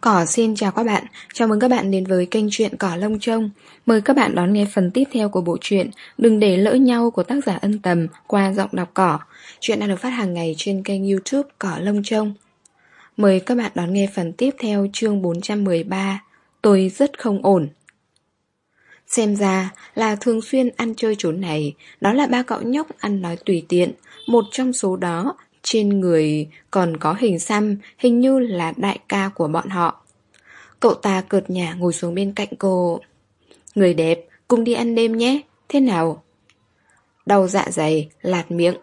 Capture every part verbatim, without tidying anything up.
Cỏ xin chào các bạn, chào mừng các bạn đến với kênh truyện Cỏ Lông Trông. Mời các bạn đón nghe phần tiếp theo của bộ truyện Đừng để lỡ nhau của tác giả Ân Tầm qua giọng đọc Cỏ. Truyện đang được phát hàng ngày trên kênh YouTube Cỏ Lông Trông. Mời các bạn đón nghe phần tiếp theo chương bốn trăm mười ba, Tôi rất không ổn. Xem ra là thường xuyên ăn chơi chốn này, đó là ba cậu nhóc ăn nói tùy tiện, một trong số đó trên người còn có hình xăm, hình như là đại ca của bọn họ. Cậu ta cợt nhả ngồi xuống bên cạnh cô. Người đẹp, cùng đi ăn đêm nhé, thế nào? Đau dạ dày, lạt miệng.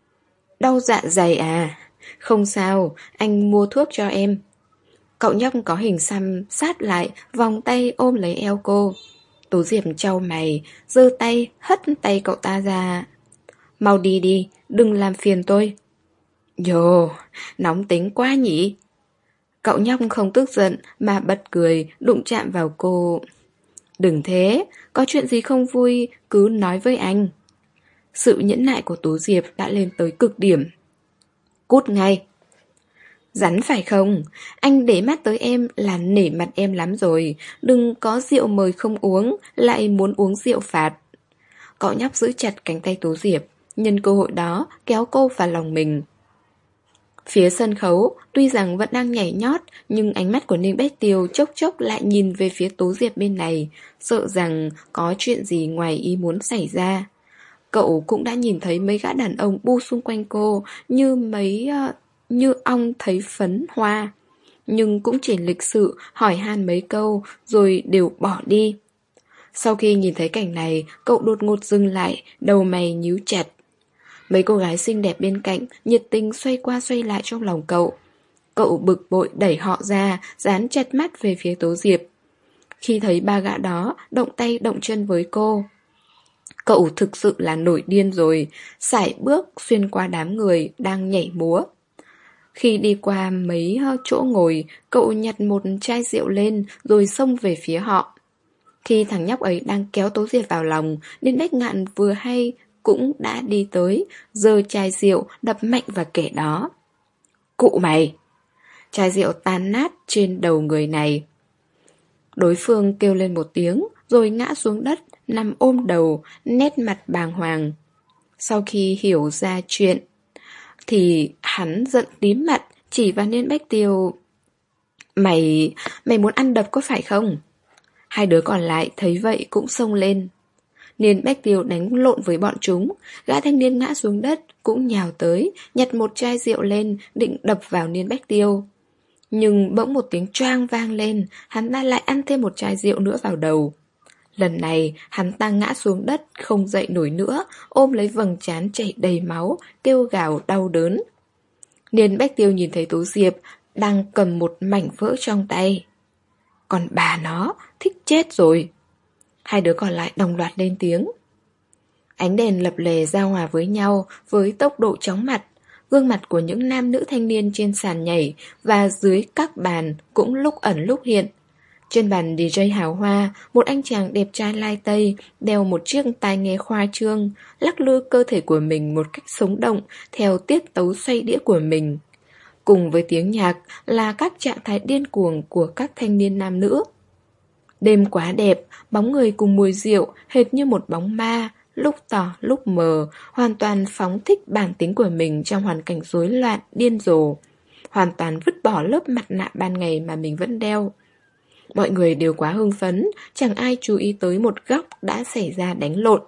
Đau dạ dày à? Không sao, anh mua thuốc cho em. Cậu nhóc có hình xăm sát lại, vòng tay ôm lấy eo cô. Tố Diệp chau mày, giơ tay, hất tay cậu ta ra. Mau đi đi, đừng làm phiền tôi. Dồ, nóng tính quá nhỉ? Cậu nhóc không tức giận mà bật cười, đụng chạm vào cô. Đừng thế, có chuyện gì không vui cứ nói với anh. Sự nhẫn nại của Tố Diệp đã lên tới cực điểm. Cút ngay. Rắn phải không? Anh để mắt tới em là nể mặt em lắm rồi. Đừng có rượu mời không uống, lại muốn uống rượu phạt. Cậu nhóc giữ chặt cánh tay Tố Diệp, nhân cơ hội đó kéo cô vào lòng mình. Phía sân khấu, tuy rằng vẫn đang nhảy nhót, nhưng ánh mắt của Ninh Bách Tiêu chốc chốc lại nhìn về phía Tố Diệp bên này, sợ rằng có chuyện gì ngoài ý muốn xảy ra. Cậu cũng đã nhìn thấy mấy gã đàn ông bu xung quanh cô, như mấy... Uh, như ong thấy phấn hoa. Nhưng cũng chỉ lịch sự hỏi han mấy câu, rồi đều bỏ đi. Sau khi nhìn thấy cảnh này, cậu đột ngột dừng lại, đầu mày nhíu chặt. Mấy cô gái xinh đẹp bên cạnh nhiệt tình xoay qua xoay lại trong lòng cậu. Cậu bực bội đẩy họ ra, dán chặt mắt về phía Tố Diệp. Khi thấy ba gã đó động tay động chân với cô, cậu thực sự là nổi điên rồi, sải bước xuyên qua đám người đang nhảy múa. Khi đi qua mấy chỗ ngồi, cậu nhặt một chai rượu lên rồi xông về phía họ. Khi thằng nhóc ấy đang kéo Tố Diệp vào lòng, nên Bách Ngạn vừa hay cũng đã đi tới, giơ chai rượu đập mạnh vào kẻ đó. Cụ mày! Chai rượu tan nát trên đầu người này. Đối phương kêu lên một tiếng, rồi ngã xuống đất, nằm ôm đầu, nét mặt bàng hoàng. Sau khi hiểu ra chuyện, thì hắn giận tím mặt, chỉ vào Niên Bách Tiêu. Mày, mày muốn ăn đập có phải không? Hai đứa còn lại thấy vậy cũng xông lên. Niên Bách Tiêu đánh lộn với bọn chúng, gã thanh niên ngã xuống đất cũng nhào tới, nhặt một chai rượu lên định đập vào Niên Bách Tiêu. Nhưng bỗng một tiếng choang vang lên, hắn ta lại ăn thêm một chai rượu nữa vào đầu. Lần này hắn ta ngã xuống đất không dậy nổi nữa, ôm lấy vầng trán chảy đầy máu, kêu gào đau đớn. Niên Bách Tiêu nhìn thấy Tố Diệp đang cầm một mảnh vỡ trong tay. Còn bà nó thích chết rồi. Hai đứa còn lại đồng loạt lên tiếng. Ánh đèn lập lè giao hòa với nhau với tốc độ chóng mặt. Gương mặt của những nam nữ thanh niên trên sàn nhảy và dưới các bàn cũng lúc ẩn lúc hiện. Trên bàn đi jây hào hoa, một anh chàng đẹp trai lai tây đeo một chiếc tai nghe khoa trương, lắc lư cơ thể của mình một cách sống động theo tiết tấu xoay đĩa của mình. Cùng với tiếng nhạc là các trạng thái điên cuồng của các thanh niên nam nữ. Đêm quá đẹp, bóng người cùng mùi rượu hệt như một bóng ma, lúc tỏ lúc mờ, hoàn toàn phóng thích bản tính của mình trong hoàn cảnh rối loạn, điên rồ. Hoàn toàn vứt bỏ lớp mặt nạ ban ngày mà mình vẫn đeo. Mọi người đều quá hưng phấn, chẳng ai chú ý tới một góc đã xảy ra đánh lộn.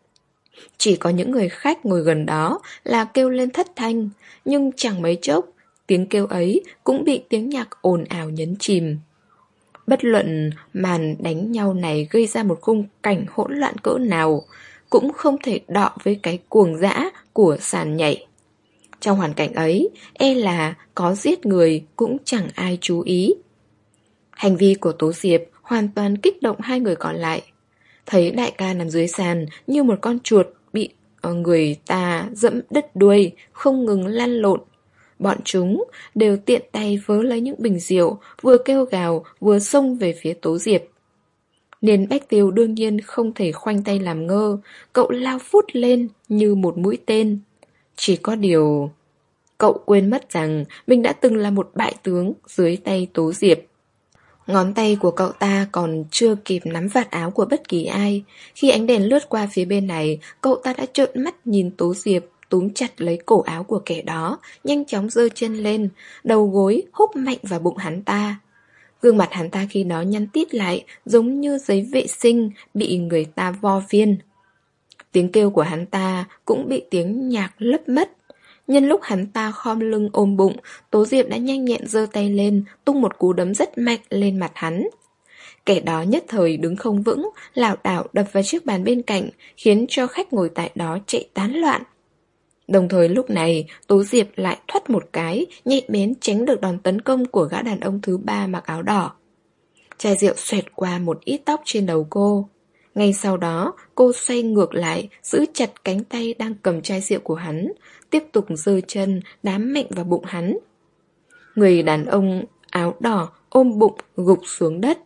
Chỉ có những người khách ngồi gần đó là kêu lên thất thanh, nhưng chẳng mấy chốc, tiếng kêu ấy cũng bị tiếng nhạc ồn ào nhấn chìm. Bất luận màn đánh nhau này gây ra một khung cảnh hỗn loạn cỡ nào, cũng không thể đọ với cái cuồng dã của sàn nhảy. Trong hoàn cảnh ấy, e là có giết người cũng chẳng ai chú ý. Hành vi của Tố Diệp hoàn toàn kích động hai người còn lại. Thấy đại ca nằm dưới sàn như một con chuột bị người ta dẫm đứt đuôi, không ngừng lăn lộn. Bọn chúng đều tiện tay vớ lấy những bình rượu, vừa kêu gào vừa xông về phía Tố Diệp. Niên Bách Tiêu đương nhiên không thể khoanh tay làm ngơ, cậu lao phút lên như một mũi tên. Chỉ có điều, cậu quên mất rằng mình đã từng là một bại tướng dưới tay Tố Diệp. Ngón tay của cậu ta còn chưa kịp nắm vạt áo của bất kỳ ai. Khi ánh đèn lướt qua phía bên này, cậu ta đã trợn mắt nhìn Tố Diệp túm chặt lấy cổ áo của kẻ đó, nhanh chóng giơ chân lên, đầu gối húc mạnh vào bụng hắn ta. Gương mặt hắn ta khi đó nhăn tít lại, giống như giấy vệ sinh bị người ta vo viên. Tiếng kêu của hắn ta cũng bị tiếng nhạc lấp mất. Nhân lúc hắn ta khom lưng ôm bụng, Tố Diệp đã nhanh nhẹn giơ tay lên, tung một cú đấm rất mạnh lên mặt hắn. Kẻ đó nhất thời đứng không vững, lảo đảo đập vào chiếc bàn bên cạnh, khiến cho khách ngồi tại đó chạy tán loạn. Đồng thời lúc này, Tố Diệp lại thoắt một cái, nhạy bén tránh được đòn tấn công của gã đàn ông thứ ba mặc áo đỏ. Chai rượu xoẹt qua một ít tóc trên đầu cô. Ngay sau đó, cô xoay ngược lại, giữ chặt cánh tay đang cầm chai rượu của hắn, tiếp tục giơ chân, đám mạnh vào bụng hắn. Người đàn ông áo đỏ ôm bụng gục xuống đất.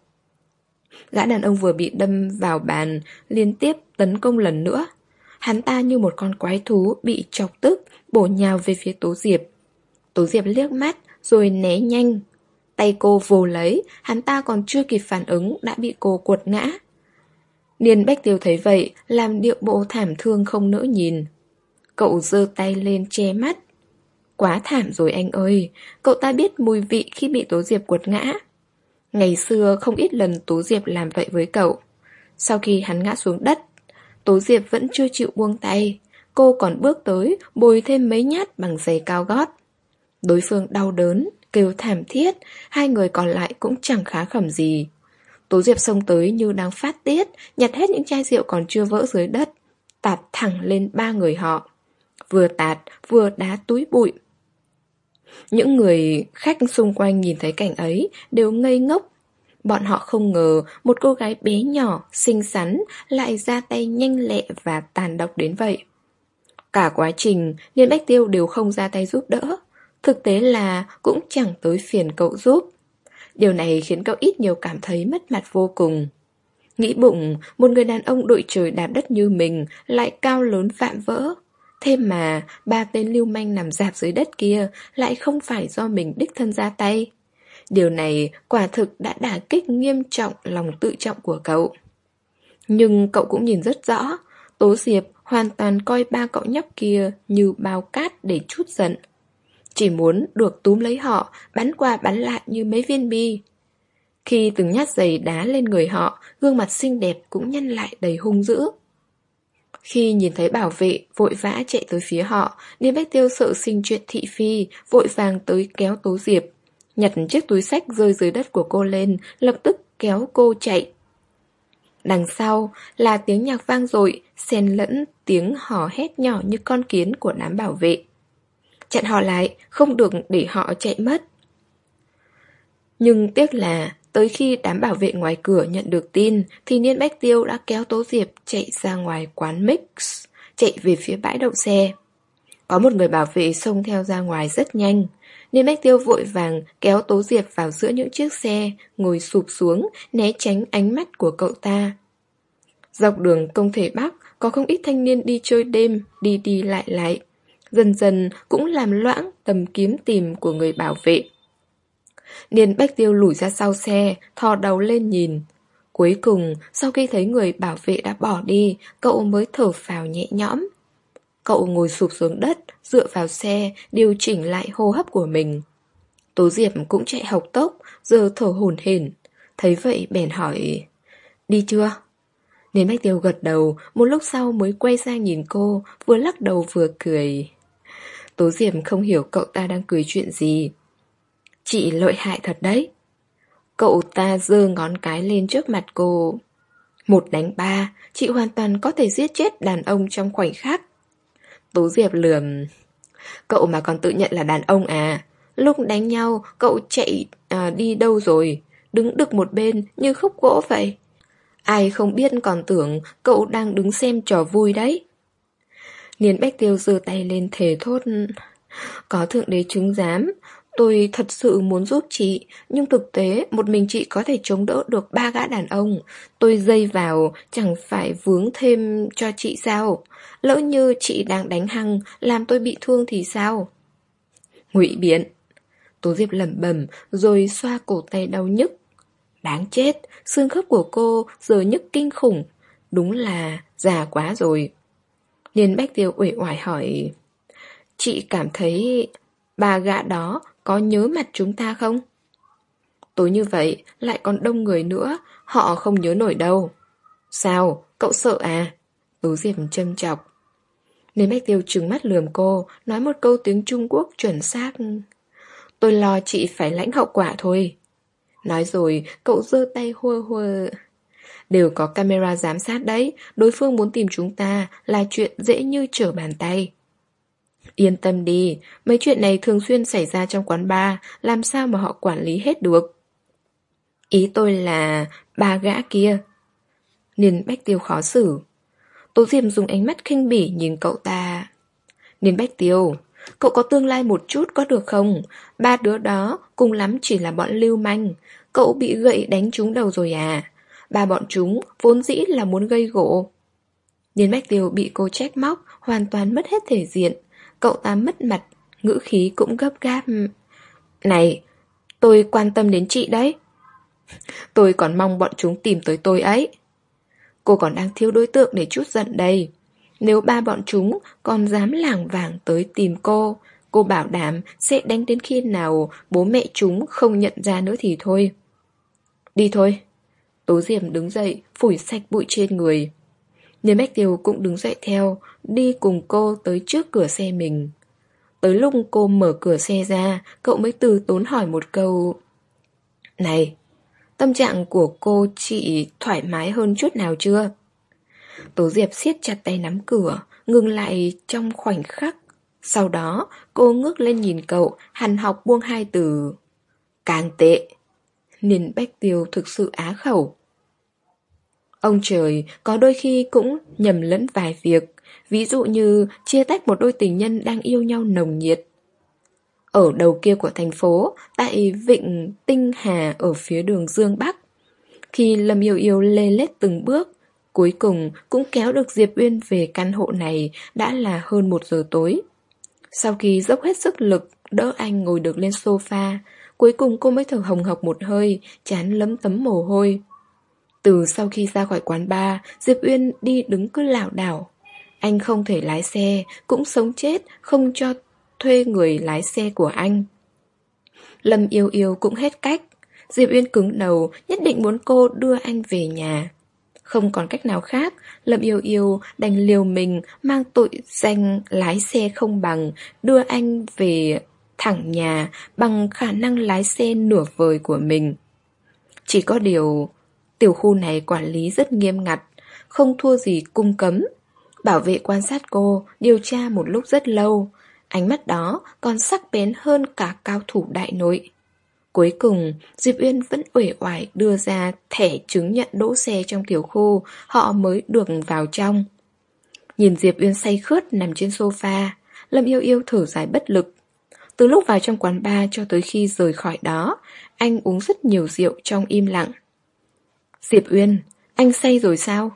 Gã đàn ông vừa bị đâm vào bàn, liên tiếp tấn công lần nữa. Hắn ta như một con quái thú bị chọc tức, bổ nhào về phía Tố Diệp. Tố Diệp liếc mắt, rồi né nhanh. Tay cô vồ lấy, hắn ta còn chưa kịp phản ứng đã bị cô quật ngã. Niên Bách Tiêu thấy vậy, làm điệu bộ thảm thương không nỡ nhìn. Cậu giơ tay lên che mắt. Quá thảm rồi anh ơi, cậu ta biết mùi vị khi bị Tố Diệp quật ngã. Ngày xưa không ít lần Tố Diệp làm vậy với cậu. Sau khi hắn ngã xuống đất, Tố Diệp vẫn chưa chịu buông tay. Cô còn bước tới, bồi thêm mấy nhát bằng giày cao gót. Đối phương đau đớn, kêu thảm thiết, hai người còn lại cũng chẳng khá khẩm gì. Tố Diệp xông tới như đang phát tiết, nhặt hết những chai rượu còn chưa vỡ dưới đất, tạt thẳng lên ba người họ. Vừa tạt, vừa đá túi bụi. Những người khách xung quanh nhìn thấy cảnh ấy đều ngây ngốc. Bọn họ không ngờ một cô gái bé nhỏ, xinh xắn lại ra tay nhanh lẹ và tàn độc đến vậy. Cả quá trình, Niên Bách Tiêu đều không ra tay giúp đỡ. Thực tế là cũng chẳng tới phiền cậu giúp. Điều này khiến cậu ít nhiều cảm thấy mất mặt vô cùng. Nghĩ bụng, một người đàn ông đội trời đạp đất như mình lại cao lớn vạm vỡ. Thêm mà, ba tên lưu manh nằm rạp dưới đất kia lại không phải do mình đích thân ra tay. Điều này quả thực đã đả kích nghiêm trọng lòng tự trọng của cậu. Nhưng cậu cũng nhìn rất rõ, Tố Diệp hoàn toàn coi ba cậu nhóc kia như bao cát để trút giận. Chỉ muốn được túm lấy họ, bắn qua bắn lại như mấy viên bi. Khi từng nhát giày đá lên người họ, gương mặt xinh đẹp cũng nhăn lại đầy hung dữ. Khi nhìn thấy bảo vệ vội vã chạy tới phía họ, Niên Bách Tiêu sợ sinh chuyện thị phi, vội vàng tới kéo Tố Diệp. Nhặt chiếc túi xách rơi dưới đất của cô lên, lập tức kéo cô chạy. Đằng sau là tiếng nhạc vang dội, xen lẫn tiếng hò hét nhỏ như con kiến của đám bảo vệ. Chặn họ lại, không được để họ chạy mất. Nhưng tiếc là tới khi đám bảo vệ ngoài cửa nhận được tin thì Niên Bách Tiêu đã kéo Tố Diệp chạy ra ngoài quán Mix, chạy về phía bãi đậu xe. Có một người bảo vệ xông theo ra ngoài rất nhanh. Niên Bách Tiêu vội vàng kéo Tố Diệp vào giữa những chiếc xe, ngồi sụp xuống, né tránh ánh mắt của cậu ta. Dọc đường Công Thể Bắc có không ít thanh niên đi chơi đêm, đi đi lại lại. Dần dần cũng làm loãng tầm kiếm tìm của người bảo vệ. Niên Bách Tiêu lủi ra sau xe, thò đầu lên nhìn. Cuối cùng, sau khi thấy người bảo vệ đã bỏ đi, cậu mới thở phào nhẹ nhõm. Cậu ngồi sụp xuống đất, dựa vào xe, điều chỉnh lại hô hấp của mình. Tố Diệp cũng chạy hộc tốc, giờ thở hổn hển. Thấy vậy bèn hỏi, đi chưa? Niên Bách Tiêu gật đầu, một lúc sau mới quay sang nhìn cô, vừa lắc đầu vừa cười. Tố Diệp không hiểu cậu ta đang cười chuyện gì. Chị lợi hại thật đấy. Cậu ta giơ ngón cái lên trước mặt cô. Một đánh ba, chị hoàn toàn có thể giết chết đàn ông trong khoảnh khắc. Tố Diệp lườm. Cậu mà còn tự nhận là đàn ông à? Lúc đánh nhau, cậu chạy à, đi đâu rồi? Đứng đực một bên như khúc gỗ vậy. Ai không biết còn tưởng cậu đang đứng xem trò vui đấy. Niên Bách Tiêu giơ tay lên thề thốt. Có Thượng Đế chứng giám, tôi thật sự muốn giúp chị, nhưng thực tế một mình chị có thể chống đỡ được ba gã đàn ông. Tôi dây vào chẳng phải vướng thêm cho chị sao? Lỡ như chị đang đánh hăng làm tôi bị thương thì sao? Ngụy biện. Tố Diệp lẩm bẩm rồi xoa cổ tay đau nhức. Đáng chết, xương khớp của cô giờ nhức kinh khủng. Đúng là già quá rồi. Liên Bách Tiêu uể oải hỏi, chị cảm thấy bà gã đó có nhớ mặt chúng ta không? Tối như vậy, lại còn đông người nữa, họ không nhớ nổi đâu. Sao, cậu sợ à? Tố Diệp châm chọc. Liên Bách Tiêu trừng mắt lườm cô, nói một câu tiếng Trung Quốc chuẩn xác. Tôi lo chị phải lãnh hậu quả thôi. Nói rồi, cậu giơ tay hua hua. Đều có camera giám sát đấy, đối phương muốn tìm chúng ta là chuyện dễ như trở bàn tay. Yên tâm đi, mấy chuyện này thường xuyên xảy ra trong quán bar, làm sao mà họ quản lý hết được. Ý tôi là ba gã kia. Niên Bách Tiêu khó xử. Tố Diệp dùng ánh mắt khinh bỉ nhìn cậu ta. Niên Bách Tiêu, cậu có tương lai một chút có được không? Ba đứa đó cùng lắm chỉ là bọn lưu manh. Cậu bị gậy đánh trúng đầu rồi à? Ba bọn chúng vốn dĩ là muốn gây gổ. Niên Bách Tiêu bị cô trách móc, hoàn toàn mất hết thể diện. Cậu ta mất mặt, ngữ khí cũng gấp gáp. Này, tôi quan tâm đến chị đấy. Tôi còn mong bọn chúng tìm tới tôi ấy. Cô còn đang thiếu đối tượng để trút giận đây. Nếu ba bọn chúng còn dám lảng vảng tới tìm cô, cô bảo đảm sẽ đánh đến khi nào bố mẹ chúng không nhận ra nữa thì thôi. Đi thôi. Tố Diệp đứng dậy, phủi sạch bụi trên người. Niên Bách Tiêu cũng đứng dậy theo, đi cùng cô tới trước cửa xe mình. Tới lúc cô mở cửa xe ra, cậu mới từ tốn hỏi một câu. Này, tâm trạng của cô chị thoải mái hơn chút nào chưa? Tố Diệp siết chặt tay nắm cửa, ngừng lại trong khoảnh khắc. Sau đó, cô ngước lên nhìn cậu, hằn học buông hai từ. Càng tệ. Niên Bách Tiêu thực sự á khẩu. Ông trời có đôi khi cũng nhầm lẫn vài việc, ví dụ như chia tách một đôi tình nhân đang yêu nhau nồng nhiệt. Ở đầu kia của thành phố, tại vịnh Tinh Hà ở phía đường Dương Bắc, khi Lâm Yêu Yêu lê lết từng bước, cuối cùng cũng kéo được Diệp Uyên về căn hộ này đã là hơn một giờ tối. Sau khi dốc hết sức lực đỡ anh ngồi được lên sofa, cuối cùng cô mới thở hồng hộc một hơi, trán lấm tấm mồ hôi. Từ sau khi ra khỏi quán bar, Diệp Uyên đi đứng cứ lảo đảo. Anh không thể lái xe, cũng sống chết không cho thuê người lái xe của anh. Lâm Yêu Yêu cũng hết cách. Diệp Uyên cứng đầu, nhất định muốn cô đưa anh về nhà. Không còn cách nào khác, Lâm Yêu Yêu đành liều mình mang tội danh lái xe không bằng, đưa anh về thẳng nhà bằng khả năng lái xe nửa vời của mình. Chỉ có điều, tiểu khu này quản lý rất nghiêm ngặt, không thua gì cung cấm. Bảo vệ quan sát cô, điều tra một lúc rất lâu. Ánh mắt đó còn sắc bén hơn cả cao thủ đại nội. Cuối cùng, Diệp Uyên vẫn uể oải đưa ra thẻ chứng nhận đỗ xe trong tiểu khu, họ mới được vào trong. Nhìn Diệp Uyên say khướt nằm trên sofa, Lâm Yêu Yêu thở dài bất lực. Từ lúc vào trong quán bar cho tới khi rời khỏi đó, anh uống rất nhiều rượu trong im lặng. Diệp Uyên, anh say rồi sao?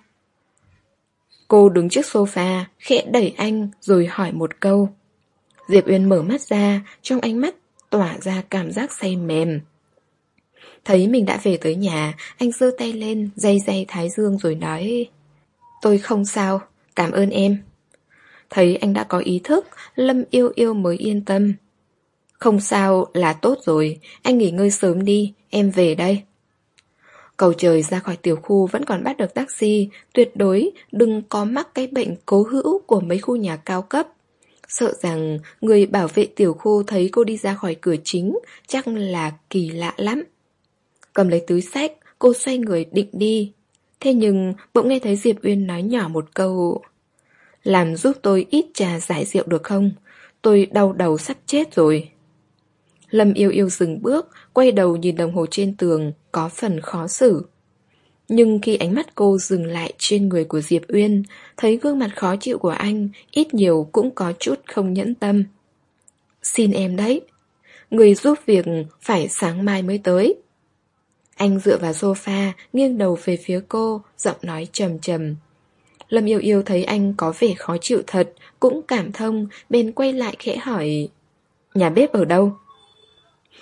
Cô đứng trước sofa, khẽ đẩy anh rồi hỏi một câu. Diệp Uyên mở mắt ra, trong ánh mắt tỏa ra cảm giác say mềm. Thấy mình đã về tới nhà, anh giơ tay lên, day day thái dương rồi nói. Tôi không sao, cảm ơn em. Thấy anh đã có ý thức, Lâm Yêu Yêu mới yên tâm. Không sao là tốt rồi, anh nghỉ ngơi sớm đi, em về đây. Cầu trời ra khỏi tiểu khu vẫn còn bắt được taxi, tuyệt đối đừng có mắc cái bệnh cố hữu của mấy khu nhà cao cấp. Sợ rằng người bảo vệ tiểu khu thấy cô đi ra khỏi cửa chính, chắc là kỳ lạ lắm. Cầm lấy túi xách, cô xoay người định đi. Thế nhưng bỗng nghe thấy Diệp Uyên nói nhỏ một câu. Làm giúp tôi ít trà giải rượu được không? Tôi đau đầu sắp chết rồi. Lâm Yêu Yêu dừng bước, quay đầu nhìn đồng hồ trên tường, có phần khó xử. Nhưng khi ánh mắt cô dừng lại trên người của Diệp Uyên, thấy gương mặt khó chịu của anh, ít nhiều cũng có chút không nhẫn tâm. Xin em đấy, người giúp việc phải sáng mai mới tới. Anh dựa vào sofa, nghiêng đầu về phía cô, giọng nói trầm trầm. Lâm Yêu Yêu thấy anh có vẻ khó chịu thật, cũng cảm thông, bèn quay lại khẽ hỏi. Nhà bếp ở đâu?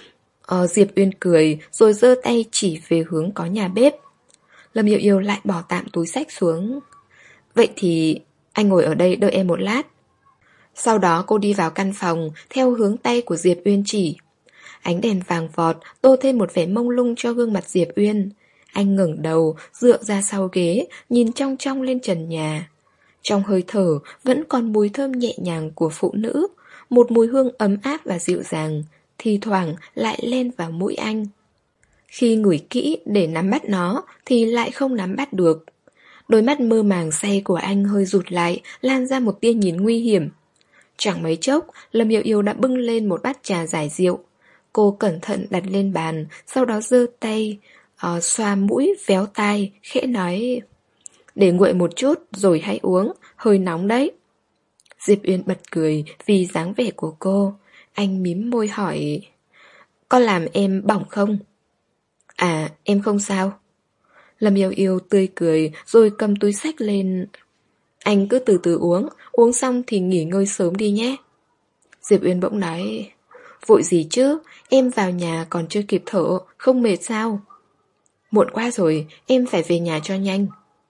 Ờ, Diệp Uyên cười rồi giơ tay chỉ về hướng có nhà bếp. Lâm Yêu Yêu lại bỏ tạm túi xách xuống. Vậy thì anh ngồi ở đây đợi em một lát. Sau đó cô đi vào căn phòng theo hướng tay của Diệp Uyên chỉ. Ánh đèn vàng vọt tô thêm một vẻ mông lung cho gương mặt Diệp Uyên. Anh ngẩng đầu, dựa ra sau ghế, nhìn trong trong lên trần nhà. Trong hơi thở vẫn còn mùi thơm nhẹ nhàng của phụ nữ, một mùi hương ấm áp và dịu dàng, thi thoảng lại len vào mũi anh. Khi ngửi kỹ để nắm bắt nó thì lại không nắm bắt được. Đôi mắt mơ màng say của anh hơi rụt lại, lan ra một tia nhìn nguy hiểm. Chẳng mấy chốc, Lâm Yêu Yêu đã bưng lên một bát trà giải rượu. Cô cẩn thận đặt lên bàn, sau đó giơ tay, uh, xoa mũi, véo tai, khẽ nói: để nguội một chút rồi hãy uống, hơi nóng đấy. Diệp Uyên bật cười vì dáng vẻ của cô. Anh mím môi hỏi: có làm em bỏng không? À, em không sao. Lâm Yêu Yêu tươi cười rồi cầm túi xách lên. Anh cứ từ từ uống, uống xong thì nghỉ ngơi sớm đi nhé. Diệp Uyên bỗng nói: vội gì chứ, em vào nhà còn chưa kịp thở, không mệt sao? Muộn quá rồi, em phải về nhà cho nhanh.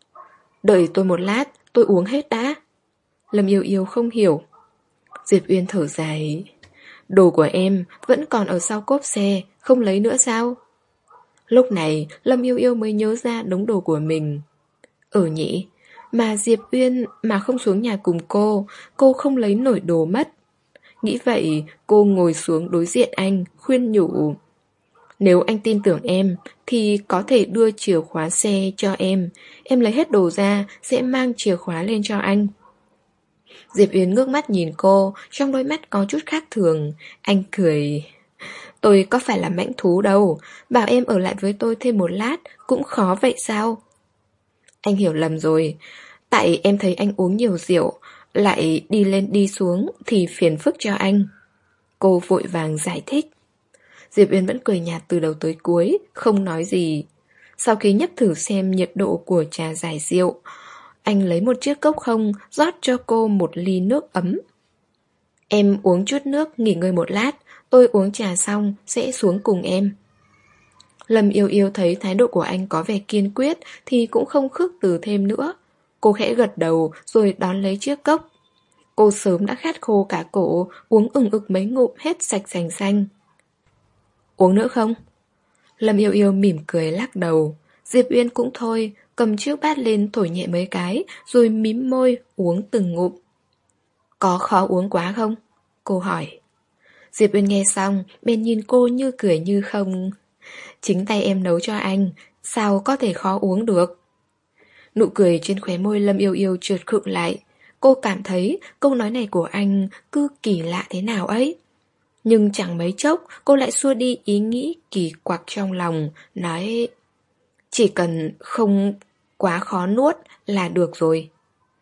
Đợi tôi một lát, tôi uống hết đã. Lâm Yêu Yêu không hiểu. Diệp Uyên thở dài: đồ của em vẫn còn ở sau cốp xe, không lấy nữa sao? Lúc này Lâm Yêu Yêu mới nhớ ra đống đồ của mình. Ừ nhỉ, mà Diệp Uyên mà không xuống nhà cùng cô, cô không lấy nổi đồ mất. Nghĩ vậy, cô ngồi xuống đối diện anh, khuyên nhủ: nếu anh tin tưởng em, thì có thể đưa chìa khóa xe cho em. Em lấy hết đồ ra, sẽ mang chìa khóa lên cho anh. Diệp Uyên ngước mắt nhìn cô, trong đôi mắt có chút khác thường. Anh cười: tôi có phải là mãnh thú đâu, bảo em ở lại với tôi thêm một lát, cũng khó vậy sao? Anh hiểu lầm rồi, tại em thấy anh uống nhiều rượu, lại đi lên đi xuống thì phiền phức cho anh. Cô vội vàng giải thích. Diệp Uyên vẫn cười nhạt từ đầu tới cuối, không nói gì. Sau khi nhấp thử xem nhiệt độ của trà giải rượu, anh lấy một chiếc cốc không, rót cho cô một ly nước ấm. Em uống chút nước, nghỉ ngơi một lát, tôi uống trà xong sẽ xuống cùng em. Lâm Yêu Yêu thấy thái độ của anh có vẻ kiên quyết thì cũng không khước từ thêm nữa. Cô khẽ gật đầu rồi đón lấy chiếc cốc. Cô sớm đã khát khô cả cổ, uống ừng ực mấy ngụm hết sạch sành xanh. Uống nữa không? Lâm Yêu Yêu mỉm cười lắc đầu. Diệp Uyên cũng thôi, cầm chiếc bát lên thổi nhẹ mấy cái, rồi mím môi uống từng ngụm. Có khó uống quá không? Cô hỏi. Diệp Uyên nghe xong, bên nhìn cô như cười như không. Chính tay em nấu cho anh, sao có thể khó uống được? Nụ cười trên khóe môi Lâm Yêu Yêu trượt khựng lại. Cô cảm thấy câu nói này của anh cứ kỳ lạ thế nào ấy. Nhưng chẳng mấy chốc cô lại xua đi ý nghĩ kỳ quặc trong lòng, nói: chỉ cần không quá khó nuốt là được rồi.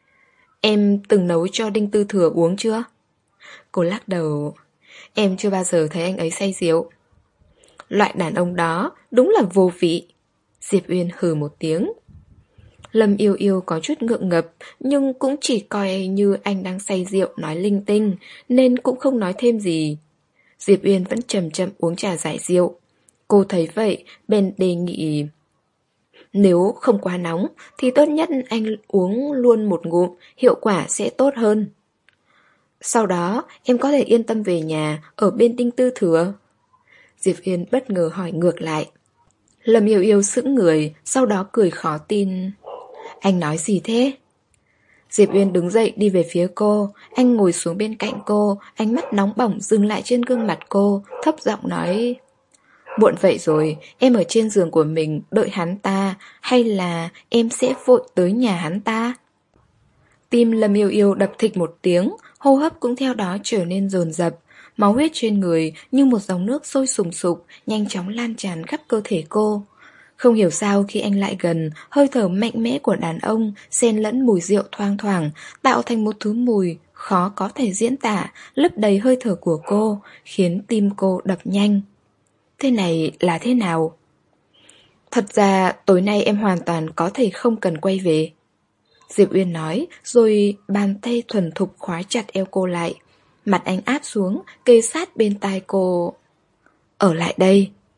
Em từng nấu cho Đinh Tư Thừa uống chưa? Cô lắc đầu. Em chưa bao giờ thấy anh ấy say rượu. Loại đàn ông đó đúng là vô vị. Diệp Uyên hừ một tiếng. Lâm Yêu Yêu có chút ngượng ngập, nhưng cũng chỉ coi như anh đang say rượu nói linh tinh, nên cũng không nói thêm gì. Diệp Uyên vẫn chậm chậm uống trà giải rượu. Cô thấy vậy, bèn đề nghị: nếu không quá nóng, thì tốt nhất anh uống luôn một ngụm, hiệu quả sẽ tốt hơn. Sau đó, em có thể yên tâm về nhà, ở bên Đinh Tư Thừa. Diệp Uyên bất ngờ hỏi ngược lại. Lâm Yêu Yêu sững người, sau đó cười khó tin. Anh nói gì thế? Diệp Uyên đứng dậy đi về phía cô. Anh ngồi xuống bên cạnh cô, ánh mắt nóng bỏng dừng lại trên gương mặt cô, thấp giọng nói: muộn vậy rồi, em ở trên giường của mình đợi hắn ta, hay là em sẽ vội tới nhà hắn ta? Tim Lâm Yêu Yêu đập thịch một tiếng, hô hấp cũng theo đó trở nên dồn dập. Máu huyết trên người như một dòng nước sôi sùng sục, nhanh chóng lan tràn khắp cơ thể cô. Không hiểu sao khi anh lại gần, hơi thở mạnh mẽ của đàn ông xen lẫn mùi rượu thoang thoảng, tạo thành một thứ mùi khó có thể diễn tả, lấp đầy hơi thở của cô, khiến tim cô đập nhanh. Thế này là thế nào? Thật ra tối nay em hoàn toàn có thể không cần quay về. Diệp Uyên nói, rồi bàn tay thuần thục khóa chặt eo cô lại. Mặt anh áp xuống, kề sát bên tai cô. Ở lại đây.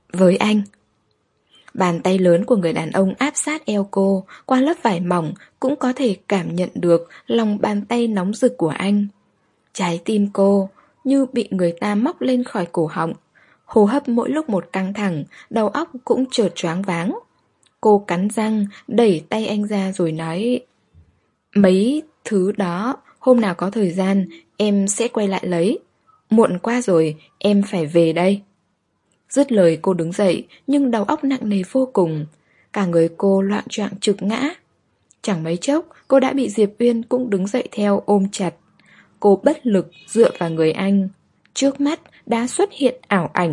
Với anh. Bàn tay lớn của người đàn ông áp sát eo cô, qua lớp vải mỏng cũng có thể cảm nhận được lòng bàn tay nóng rực của anh. Trái tim cô như bị người ta móc lên khỏi cổ họng. Hô hấp mỗi lúc một căng thẳng, đầu óc cũng chợt choáng váng. Cô cắn răng, đẩy tay anh ra rồi nói: Mấy thứ đó, hôm nào có thời gian, em sẽ quay lại lấy. Muộn quá rồi, em phải về đây. Dứt lời cô đứng dậy, nhưng đầu óc nặng nề vô cùng. Cả người cô loạng choạng trực ngã. Chẳng mấy chốc, cô đã bị Diệp Uyên cũng đứng dậy theo ôm chặt. Cô bất lực dựa vào người anh. Trước mắt đã xuất hiện ảo ảnh.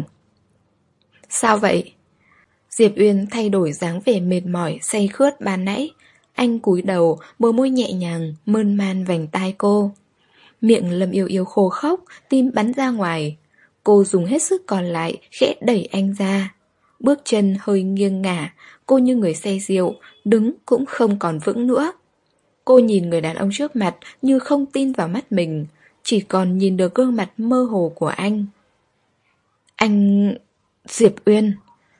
Sao vậy? Diệp Uyên thay đổi dáng vẻ mệt mỏi, say khướt ban nãy. Anh cúi đầu, bờ môi nhẹ nhàng, mơn man vành tai cô. Miệng Lâm Yêu Yêu khô khốc, tim bắn ra ngoài. Cô dùng hết sức còn lại, khẽ đẩy anh ra. Bước chân hơi nghiêng ngả, cô như người say rượu, đứng cũng không còn vững nữa. Cô nhìn người đàn ông trước mặt như không tin vào mắt mình, chỉ còn nhìn được gương mặt mơ hồ của anh. Anh... Diệp Uyên,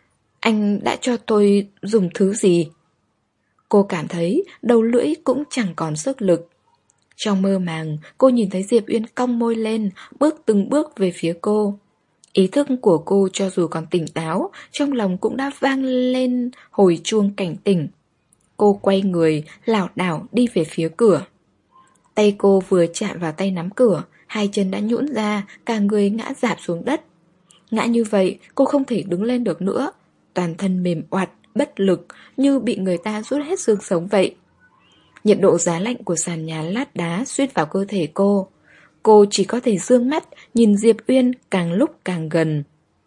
anh đã cho tôi dùng thứ gì? Cô cảm thấy đầu lưỡi cũng chẳng còn sức lực. Trong mơ màng, cô nhìn thấy Diệp Uyên cong môi lên, bước từng bước về phía cô. Ý thức của cô cho dù còn tỉnh táo, trong lòng cũng đã vang lên hồi chuông cảnh tỉnh. Cô quay người, lảo đảo đi về phía cửa. Tay cô vừa chạm vào tay nắm cửa, hai chân đã nhũn ra, cả người ngã rạp xuống đất. Ngã như vậy, cô không thể đứng lên được nữa. Toàn thân mềm oặt, bất lực, như bị người ta rút hết xương sống vậy. Nhiệt độ giá lạnh của sàn nhà lát đá suýt vào cơ thể cô. Cô chỉ có thể dương mắt, nhìn Diệp Uyên càng lúc càng gần.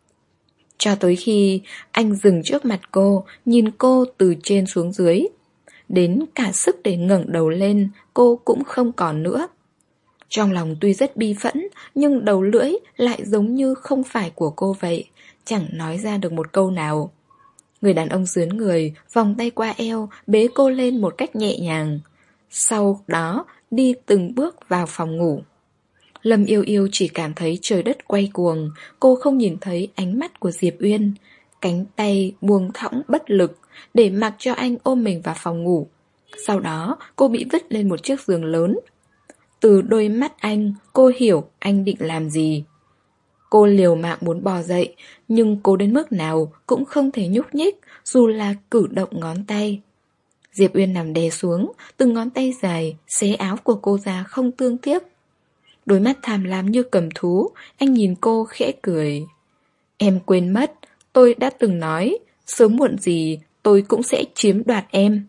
Cho tới khi anh dừng trước mặt cô, nhìn cô từ trên xuống dưới. Đến cả sức để ngẩng đầu lên, cô cũng không còn nữa. Trong lòng tuy rất bi phẫn, nhưng đầu lưỡi lại giống như không phải của cô vậy, chẳng nói ra được một câu nào. Người đàn ông dướn người, vòng tay qua eo, bế cô lên một cách nhẹ nhàng. Sau đó, đi từng bước vào phòng ngủ. Lâm Yêu Yêu chỉ cảm thấy trời đất quay cuồng, cô không nhìn thấy ánh mắt của Diệp Uyên. Cánh tay buông thõng bất lực, để mặc cho anh ôm mình vào phòng ngủ. Sau đó, cô bị vứt lên một chiếc giường lớn. Từ đôi mắt anh, cô hiểu anh định làm gì. Cô liều mạng muốn bò dậy, nhưng cố đến mức nào cũng không thể nhúc nhích, dù là cử động ngón tay. Diệp Uyên nằm đè xuống, từng ngón tay dài, xé áo của cô ra không thương tiếc. Đôi mắt tham lam như cầm thú, anh nhìn cô khẽ cười. Em quên mất, tôi đã từng nói, sớm muộn gì tôi cũng sẽ chiếm đoạt em.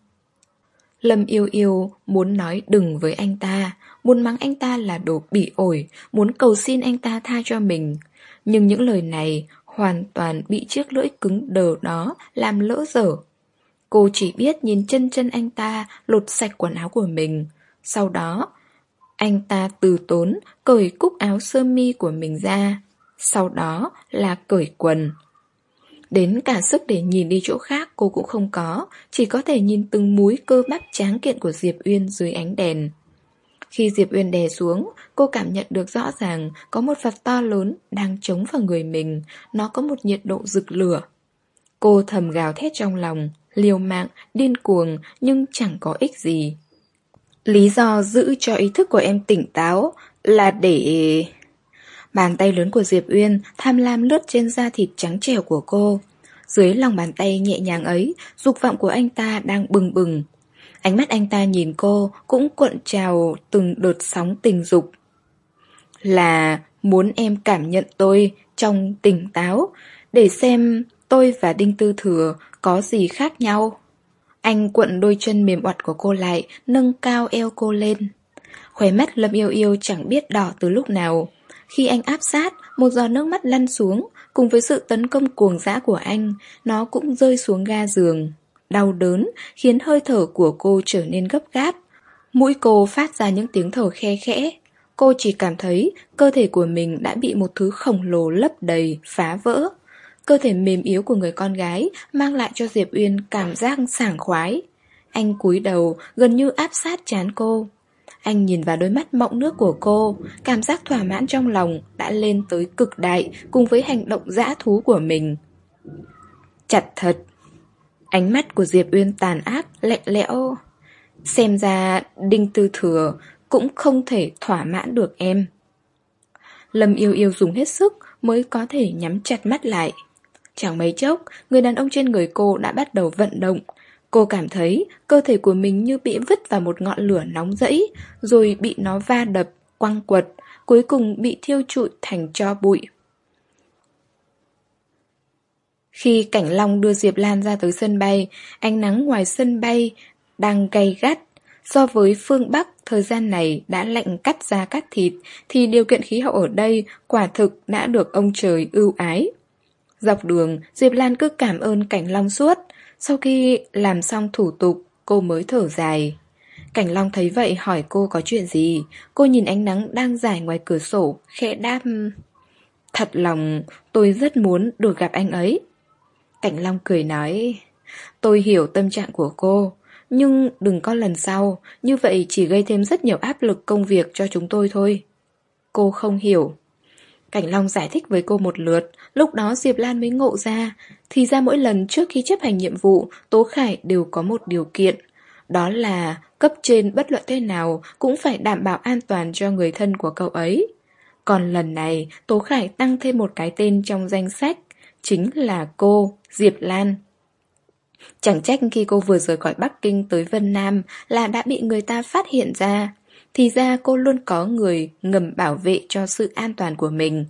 Lâm Yêu Yêu muốn nói đừng với anh ta, muốn mắng anh ta là đồ bỉ ổi, muốn cầu xin anh ta tha cho mình. Nhưng những lời này hoàn toàn bị chiếc lưỡi cứng đờ đó làm lỡ dở. Cô chỉ biết nhìn chân chân anh ta lột sạch quần áo của mình. Sau đó, anh ta từ tốn cởi cúc áo sơ mi của mình ra. Sau đó là cởi quần. Đến cả sức để nhìn đi chỗ khác cô cũng không có, chỉ có thể nhìn từng múi cơ bắp tráng kiện của Diệp Uyên dưới ánh đèn. Khi Diệp Uyên đè xuống, cô cảm nhận được rõ ràng có một vật to lớn đang chống vào người mình, nó có một nhiệt độ rực lửa. Cô thầm gào thét trong lòng, liều mạng, điên cuồng nhưng chẳng có ích gì. Lý do giữ cho ý thức của em tỉnh táo là để... Bàn tay lớn của Diệp Uyên tham lam lướt trên da thịt trắng trẻo của cô. Dưới lòng bàn tay nhẹ nhàng ấy, dục vọng của anh ta đang bừng bừng. Ánh mắt anh ta nhìn cô cũng cuộn trào từng đợt sóng tình dục. Là muốn em cảm nhận tôi trong tỉnh táo, để xem tôi và Đinh Tư Thừa có gì khác nhau. Anh cuộn đôi chân mềm oặt của cô lại, nâng cao eo cô lên. Khóe mắt Lâm Yêu Yêu chẳng biết đỏ từ lúc nào. Khi anh áp sát, một giọt nước mắt lăn xuống, cùng với sự tấn công cuồng dã của anh, nó cũng rơi xuống ga giường. Đau đớn khiến hơi thở của cô trở nên gấp gáp. Mũi cô phát ra những tiếng thở khe khẽ. Cô chỉ cảm thấy cơ thể của mình đã bị một thứ khổng lồ lấp đầy, phá vỡ. Cơ thể mềm yếu của người con gái mang lại cho Diệp Uyên cảm giác sảng khoái. Anh cúi đầu gần như áp sát trán cô. Anh nhìn vào đôi mắt mọng nước của cô, cảm giác thỏa mãn trong lòng đã lên tới cực đại cùng với hành động dã thú của mình. Chặt thật. Ánh mắt của Diệp Uyên tàn ác, lạnh lẽo. Xem ra Đinh Tư Thừa cũng không thể thỏa mãn được em. Lâm Yêu Yêu dùng hết sức mới có thể nhắm chặt mắt lại. Chẳng mấy chốc, người đàn ông trên người cô đã bắt đầu vận động. Cô cảm thấy cơ thể của mình như bị vứt vào một ngọn lửa nóng rẫy, rồi bị nó va đập, quăng quật, cuối cùng bị thiêu trụi thành tro bụi. Khi Cảnh Long đưa Diệp Lan ra tới sân bay, ánh nắng ngoài sân bay đang gay gắt. So với phương Bắc, thời gian này đã lạnh cắt da cắt thịt, thì điều kiện khí hậu ở đây quả thực đã được ông trời ưu ái. Dọc đường, Diệp Lan cứ cảm ơn Cảnh Long suốt. Sau khi làm xong thủ tục, cô mới thở dài. Cảnh Long thấy vậy hỏi cô có chuyện gì. Cô nhìn ánh nắng đang rải ngoài cửa sổ, khẽ đáp: Thật lòng, tôi rất muốn được gặp anh ấy. Cảnh Long cười nói: Tôi hiểu tâm trạng của cô, nhưng đừng có lần sau, như vậy chỉ gây thêm rất nhiều áp lực công việc cho chúng tôi thôi. Cô không hiểu. Cảnh Long giải thích với cô một lượt, lúc đó Diệp Lan mới ngộ ra. Thì ra mỗi lần trước khi chấp hành nhiệm vụ, Tố Khải đều có một điều kiện. Đó là cấp trên bất luận thế nào cũng phải đảm bảo an toàn cho người thân của cậu ấy. Còn lần này, Tố Khải tăng thêm một cái tên trong danh sách, chính là cô, Diệp Lan. Chẳng trách khi cô vừa rời khỏi Bắc Kinh tới Vân Nam là đã bị người ta phát hiện ra. Thì ra cô luôn có người ngầm bảo vệ cho sự an toàn của mình.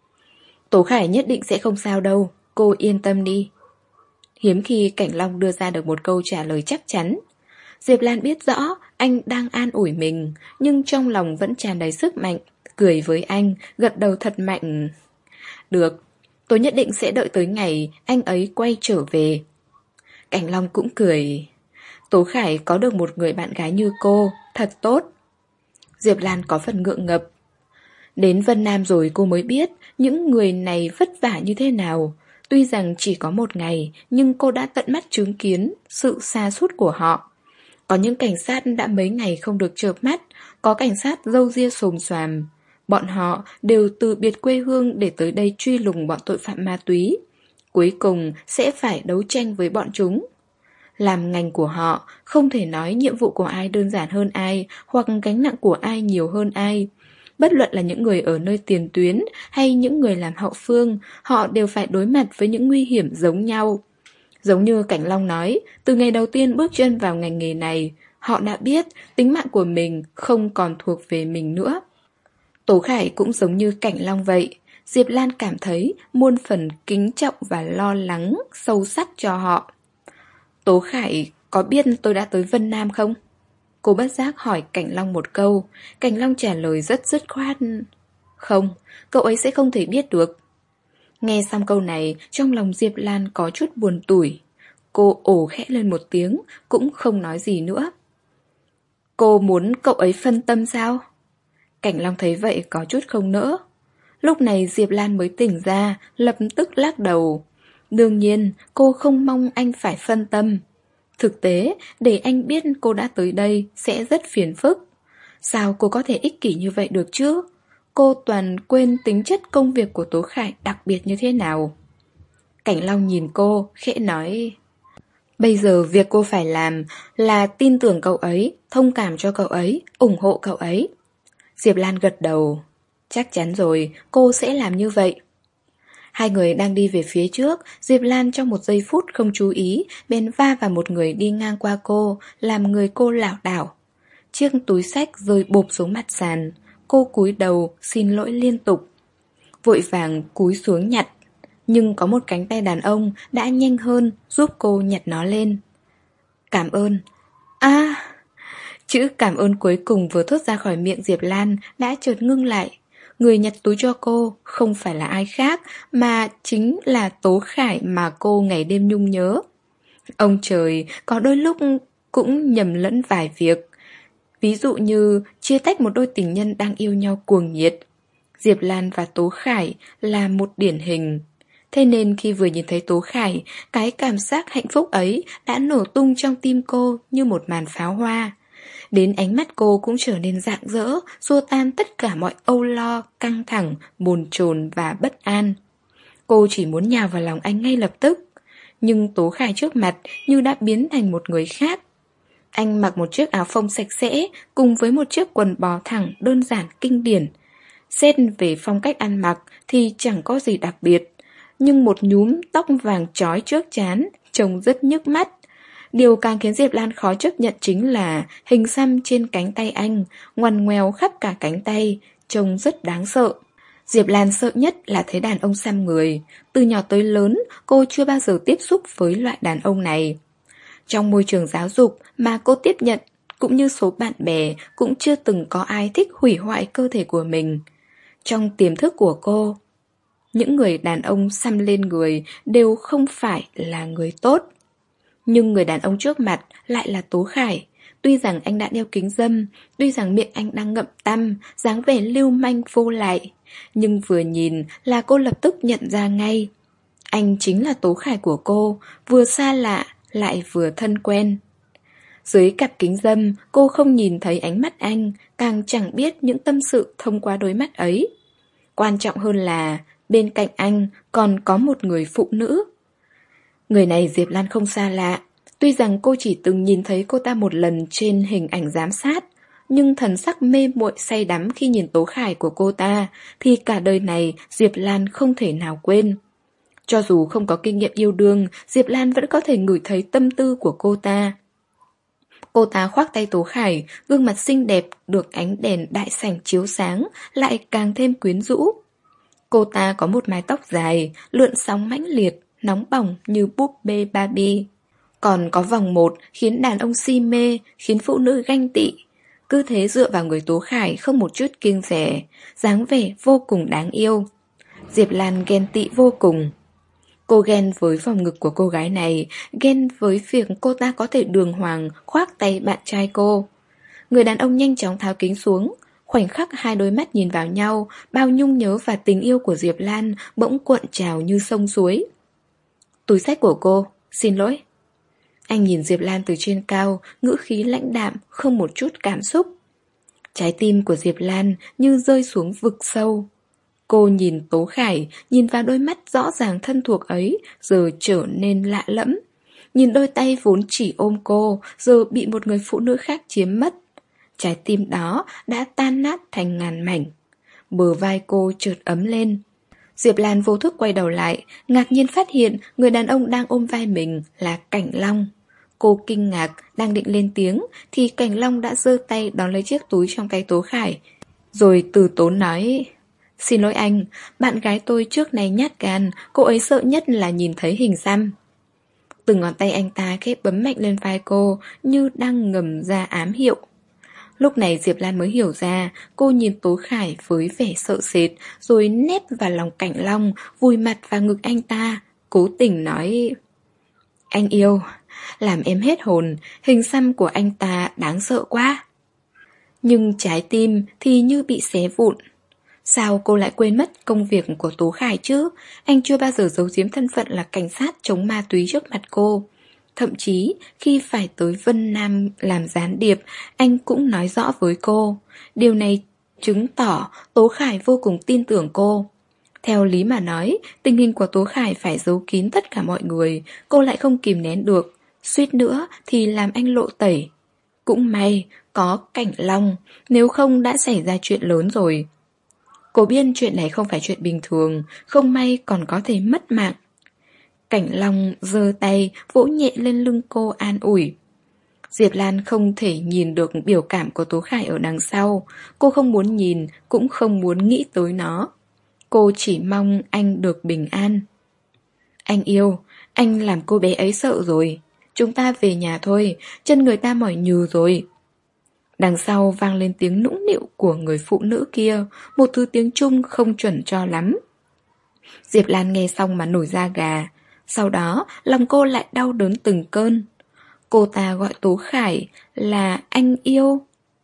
Tố Khải nhất định sẽ không sao đâu, cô yên tâm đi. Hiếm khi Cảnh Long đưa ra được một câu trả lời chắc chắn. Diệp Lan biết rõ anh đang an ủi mình, nhưng trong lòng vẫn tràn đầy sức mạnh, cười với anh, gật đầu thật mạnh. Được, tôi nhất định sẽ đợi tới ngày anh ấy quay trở về. Cảnh Long cũng cười. Tố Khải có được một người bạn gái như cô, thật tốt. Diệp Lan có phần ngượng ngập. Đến Vân Nam rồi cô mới biết những người này vất vả như thế nào. Tuy rằng chỉ có một ngày, nhưng cô đã tận mắt chứng kiến sự sa sút của họ. Có những cảnh sát đã mấy ngày không được chợp mắt, có cảnh sát râu ria xồm xoàm. Bọn họ đều từ biệt quê hương để tới đây truy lùng bọn tội phạm ma túy. Cuối cùng sẽ phải đấu tranh với bọn chúng. Làm ngành của họ, không thể nói nhiệm vụ của ai đơn giản hơn ai, hoặc gánh nặng của ai nhiều hơn ai. Bất luận là những người ở nơi tiền tuyến hay những người làm hậu phương, họ đều phải đối mặt với những nguy hiểm giống nhau. Giống như Cảnh Long nói, từ ngày đầu tiên bước chân vào ngành nghề này, họ đã biết tính mạng của mình không còn thuộc về mình nữa. Tố Khải cũng giống như Cảnh Long vậy. Diệp Lan cảm thấy muôn phần kính trọng và lo lắng sâu sắc cho họ. Tố Khải có biết tôi đã tới Vân Nam không? Cô bất giác hỏi Cảnh Long một câu. Cảnh Long trả lời rất dứt khoát: Không, cậu ấy sẽ không thể biết được. Nghe xong câu này, trong lòng Diệp Lan có chút buồn tủi. Cô ồ khẽ lên một tiếng, cũng không nói gì nữa. Cô muốn cậu ấy phân tâm sao? Cảnh Long thấy vậy có chút không nỡ. Lúc này Diệp Lan mới tỉnh ra, lập tức lắc đầu. Đương nhiên, cô không mong anh phải phân tâm. Thực tế, để anh biết cô đã tới đây sẽ rất phiền phức. Sao cô có thể ích kỷ như vậy được chứ? Cô toàn quên tính chất công việc của Tố Khải đặc biệt như thế nào. Cảnh Long nhìn cô, khẽ nói: Bây giờ việc cô phải làm là tin tưởng cậu ấy, thông cảm cho cậu ấy, ủng hộ cậu ấy. Diệp Lan gật đầu. Chắc chắn rồi, cô sẽ làm như vậy. Hai người đang đi về phía trước, Diệp Lan trong một giây phút không chú ý, bèn va vào một người đi ngang qua cô, làm người cô lảo đảo. Chiếc túi xách rơi bộp xuống mặt sàn. Cô cúi đầu xin lỗi liên tục. Vội vàng cúi xuống nhặt, nhưng có một cánh tay đàn ông đã nhanh hơn giúp cô nhặt nó lên. Cảm ơn. À, chữ cảm ơn cuối cùng vừa thốt ra khỏi miệng Diệp Lan đã chợt ngưng lại. Người nhặt túi cho cô không phải là ai khác mà chính là Tố Khải mà cô ngày đêm nhung nhớ. Ông trời có đôi lúc cũng nhầm lẫn vài việc. Ví dụ như chia tách một đôi tình nhân đang yêu nhau cuồng nhiệt. Diệp Lan và Tố Khải là một điển hình. Thế nên khi vừa nhìn thấy Tố Khải, cái cảm giác hạnh phúc ấy đã nổ tung trong tim cô như một màn pháo hoa. Đến ánh mắt cô cũng trở nên rạng rỡ, xua tan tất cả mọi âu lo, căng thẳng, bồn chồn và bất an. Cô chỉ muốn nhào vào lòng anh ngay lập tức. Nhưng Tố Khải trước mặt như đã biến thành một người khác. Anh mặc một chiếc áo phông sạch sẽ cùng với một chiếc quần bò thẳng đơn giản kinh điển. Xét về phong cách ăn mặc thì chẳng có gì đặc biệt, nhưng một nhúm tóc vàng chói trước trán trông rất nhức mắt. Điều càng khiến Diệp Lan khó chấp nhận chính là hình xăm trên cánh tay anh, ngoằn ngoèo khắp cả cánh tay, trông rất đáng sợ. Diệp Lan sợ nhất là thấy đàn ông xăm người. Từ nhỏ tới lớn, cô chưa bao giờ tiếp xúc với loại đàn ông này. Trong môi trường giáo dục mà cô tiếp nhận, cũng như số bạn bè, cũng chưa từng có ai thích hủy hoại cơ thể của mình. Trong tiềm thức của cô, những người đàn ông xăm lên người đều không phải là người tốt. Nhưng người đàn ông trước mặt lại là Tố Khải. Tuy rằng anh đã đeo kính râm, tuy rằng miệng anh đang ngậm tăm, dáng vẻ lưu manh vô lại, nhưng vừa nhìn là cô lập tức nhận ra ngay. Anh chính là Tố Khải của cô, vừa xa lạ lại vừa thân quen. Dưới cặp kính râm, cô không nhìn thấy ánh mắt anh, càng chẳng biết những tâm sự thông qua đôi mắt ấy. Quan trọng hơn là bên cạnh anh còn có một người phụ nữ. Người này Diệp Lan không xa lạ. Tuy rằng cô chỉ từng nhìn thấy cô ta một lần trên hình ảnh giám sát, nhưng thần sắc mê muội say đắm khi nhìn Tố Khải của cô ta thì cả đời này Diệp Lan không thể nào quên. Cho dù không có kinh nghiệm yêu đương, Diệp Lan vẫn có thể ngửi thấy tâm tư của cô ta. Cô ta khoác tay Tố Khải, gương mặt xinh đẹp được ánh đèn đại sảnh chiếu sáng lại càng thêm quyến rũ. Cô ta có một mái tóc dài, lượn sóng mãnh liệt, nóng bỏng như búp bê Barbie. Còn có vòng một khiến đàn ông si mê, khiến phụ nữ ganh tị. Cứ thế dựa vào người Tố Khải không một chút kiêng dè, dáng vẻ vô cùng đáng yêu. Diệp Lan ghen tị vô cùng. Cô ghen với vòng ngực của cô gái này, ghen với việc cô ta có thể đường hoàng khoác tay bạn trai cô. Người đàn ông nhanh chóng tháo kính xuống. Khoảnh khắc hai đôi mắt nhìn vào nhau, bao nhung nhớ và tình yêu của Diệp Lan bỗng cuộn trào như sông suối. Túi xách của cô, xin lỗi. Anh nhìn Diệp Lan từ trên cao, ngữ khí lãnh đạm, không một chút cảm xúc. Trái tim của Diệp Lan như rơi xuống vực sâu. Cô nhìn Tố Khải, nhìn vào đôi mắt rõ ràng thân thuộc ấy, giờ trở nên lạ lẫm. Nhìn đôi tay vốn chỉ ôm cô, giờ bị một người phụ nữ khác chiếm mất. Trái tim đó đã tan nát thành ngàn mảnh. Bờ vai cô chợt ấm lên. Diệp Lan vô thức quay đầu lại, ngạc nhiên phát hiện người đàn ông đang ôm vai mình là Cảnh Long. Cô kinh ngạc, đang định lên tiếng thì Cảnh Long đã giơ tay đón lấy chiếc túi trong tay Tố Khải. Rồi từ tốn nói: Xin lỗi anh, bạn gái tôi trước này nhát gan, cô ấy sợ nhất là nhìn thấy hình xăm. Từng ngón tay anh ta khẽ bấm mạnh lên vai cô như đang ngầm ra ám hiệu. Lúc này Diệp Lan mới hiểu ra, cô nhìn Tố Khải với vẻ sợ sệt, rồi nép vào lòng Cảnh Long, vùi mặt vào ngực anh ta, cố tình nói: Anh yêu, làm em hết hồn, hình xăm của anh ta đáng sợ quá. Nhưng trái tim thì như bị xé vụn. Sao cô lại quên mất công việc của Tố Khải chứ? Anh chưa bao giờ giấu giếm thân phận là cảnh sát chống ma túy trước mặt cô. Thậm chí khi phải tới Vân Nam làm gián điệp, anh cũng nói rõ với cô. Điều này chứng tỏ Tố Khải vô cùng tin tưởng cô. Theo lý mà nói, tình hình của Tố Khải phải giấu kín tất cả mọi người, cô lại không kìm nén được. Suýt nữa thì làm anh lộ tẩy. Cũng may có Cảnh Long, nếu không đã xảy ra chuyện lớn rồi. Cô biết chuyện này không phải chuyện bình thường, không may còn có thể mất mạng. Cảnh Long giơ tay vỗ nhẹ lên lưng cô an ủi. Diệp Lan không thể nhìn được biểu cảm của Tố Khải ở đằng sau. Cô không muốn nhìn, cũng không muốn nghĩ tới nó. Cô chỉ mong anh được bình an. Anh yêu, anh làm cô bé ấy sợ rồi. Chúng ta về nhà thôi, chân người ta mỏi nhừ rồi. Đằng sau vang lên tiếng nũng nịu của người phụ nữ kia, một thứ tiếng Trung không chuẩn cho lắm. Diệp Lan nghe xong mà nổi da gà. Sau đó lòng cô lại đau đớn từng cơn. Cô ta gọi Tố Khải là anh yêu.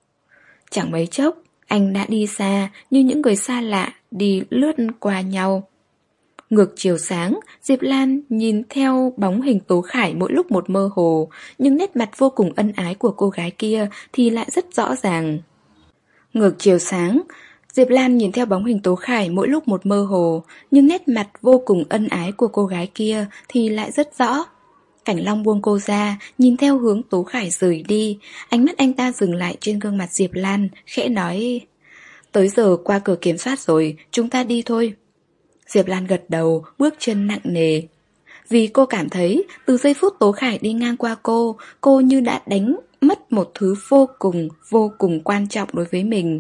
Chẳng mấy chốc anh đã đi xa, như những người xa lạ đi lướt qua nhau. Ngược chiều sáng, Diệp Lan nhìn theo bóng hình Tố Khải mỗi lúc một mơ hồ, nhưng nét mặt vô cùng ân ái của cô gái kia thì lại rất rõ ràng. Ngược chiều sáng, Diệp Lan nhìn theo bóng hình Tố Khải mỗi lúc một mơ hồ, nhưng nét mặt vô cùng ân ái của cô gái kia thì lại rất rõ. Cảnh Long buông cô ra, nhìn theo hướng Tố Khải rời đi. Ánh mắt anh ta dừng lại trên gương mặt Diệp Lan, khẽ nói: tới giờ qua cửa kiểm soát rồi, chúng ta đi thôi. Diệp Lan gật đầu, bước chân nặng nề. Vì cô cảm thấy từ giây phút Tố Khải đi ngang qua cô, cô như đã đánh mất một thứ vô cùng, vô cùng quan trọng đối với mình.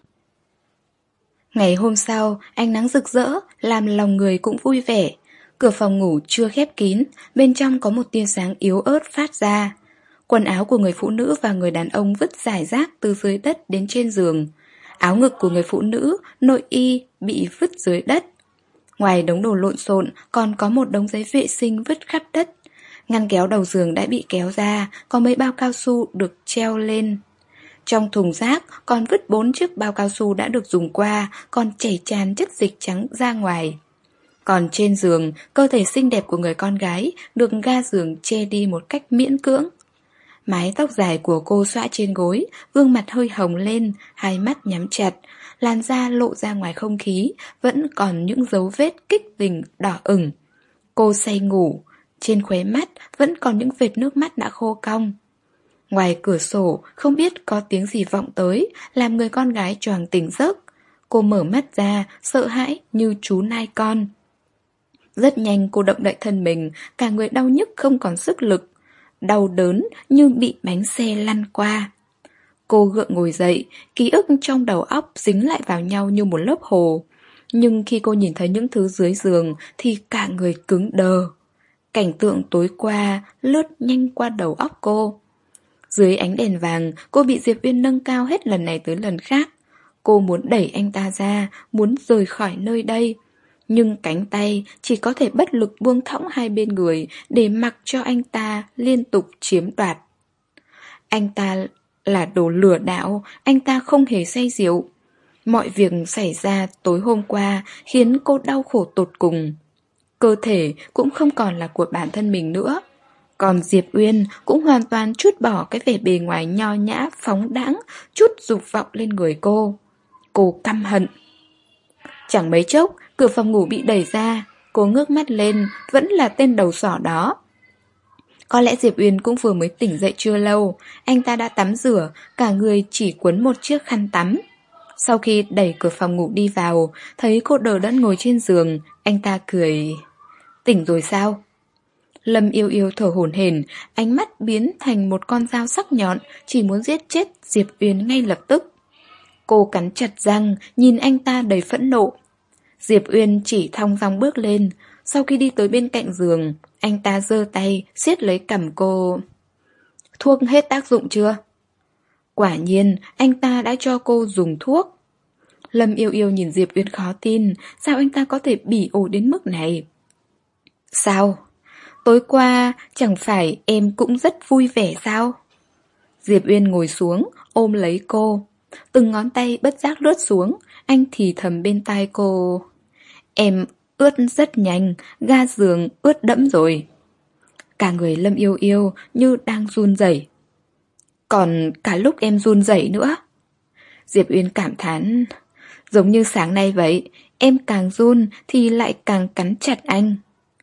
Ngày hôm sau, ánh nắng rực rỡ, làm lòng người cũng vui vẻ. Cửa phòng ngủ chưa khép kín, bên trong có một tia sáng yếu ớt phát ra. Quần áo của người phụ nữ và người đàn ông vứt rải rác từ dưới đất đến trên giường. Áo ngực của người phụ nữ, nội y bị vứt dưới đất. Ngoài đống đồ lộn xộn còn có một đống giấy vệ sinh vứt khắp đất. Ngăn kéo đầu giường đã bị kéo ra, có mấy bao cao su được treo lên. Trong thùng rác còn vứt bốn chiếc bao cao su đã được dùng qua, còn chảy tràn chất dịch trắng ra ngoài. Còn trên giường, cơ thể xinh đẹp của người con gái được ga giường che đi một cách miễn cưỡng. Mái tóc dài của cô xõa trên gối, gương mặt hơi hồng lên, hai mắt nhắm chặt, làn da lộ ra ngoài không khí, vẫn còn những dấu vết kích tình đỏ ửng. Cô say ngủ, trên khóe mắt vẫn còn những vệt nước mắt đã khô cong. Ngoài cửa sổ không biết có tiếng gì vọng tới, làm người con gái choàng tỉnh giấc. Cô mở mắt ra, sợ hãi như chú nai con. Rất nhanh cô động đậy thân mình, cả người đau nhức không còn sức lực. Đau đớn như bị bánh xe lăn qua. Cô gượng ngồi dậy, ký ức trong đầu óc dính lại vào nhau như một lớp hồ. Nhưng khi cô nhìn thấy những thứ dưới giường thì cả người cứng đờ. Cảnh tượng tối qua lướt nhanh qua đầu óc cô. Dưới ánh đèn vàng, cô bị Diệp Uyên nâng cao hết lần này tới lần khác. Cô muốn đẩy anh ta ra, muốn rời khỏi nơi đây. Nhưng cánh tay chỉ có thể bất lực buông thõng hai bên người để mặc cho anh ta liên tục chiếm đoạt. Anh ta là đồ lừa đảo, anh ta không hề say rượu. Mọi việc xảy ra tối hôm qua khiến cô đau khổ tột cùng. Cơ thể cũng không còn là của bản thân mình nữa. Còn Diệp Uyên cũng hoàn toàn trút bỏ cái vẻ bề ngoài nho nhã, phóng đãng, chút dục vọng lên người cô. Cô căm hận. Chẳng mấy chốc, cửa phòng ngủ bị đẩy ra. Cô ngước mắt lên, vẫn là tên đầu sỏ đó. Có lẽ Diệp Uyên cũng vừa mới tỉnh dậy chưa lâu. Anh ta đã tắm rửa, cả người chỉ quấn một chiếc khăn tắm. Sau khi đẩy cửa phòng ngủ đi vào, thấy cô đờ đẫn ngồi trên giường, anh ta cười. Tỉnh rồi sao? Lâm Yêu Yêu thở hổn hển, ánh mắt biến thành một con dao sắc nhọn, chỉ muốn giết chết Diệp Uyên ngay lập tức. Cô cắn chặt răng, nhìn anh ta đầy phẫn nộ. Diệp Uyên chỉ thong dong bước lên. Sau khi đi tới bên cạnh giường, anh ta giơ tay, siết lấy cằm cô. Thuốc hết tác dụng chưa? Quả nhiên, anh ta đã cho cô dùng thuốc. Lâm Yêu Yêu nhìn Diệp Uyên khó tin, sao anh ta có thể bỉ ổi đến mức này? Sao? Tối qua, chẳng phải em cũng rất vui vẻ sao? Diệp Uyên ngồi xuống, ôm lấy cô. Từng ngón tay bất giác lướt xuống, anh thì thầm bên tai cô. Em ướt rất nhanh, ga giường ướt đẫm rồi. Cả người Lâm Yêu Yêu như đang run rẩy. Còn cả lúc em run rẩy nữa. Diệp Uyên cảm thán. Giống như sáng nay vậy, em càng run thì lại càng cắn chặt anh.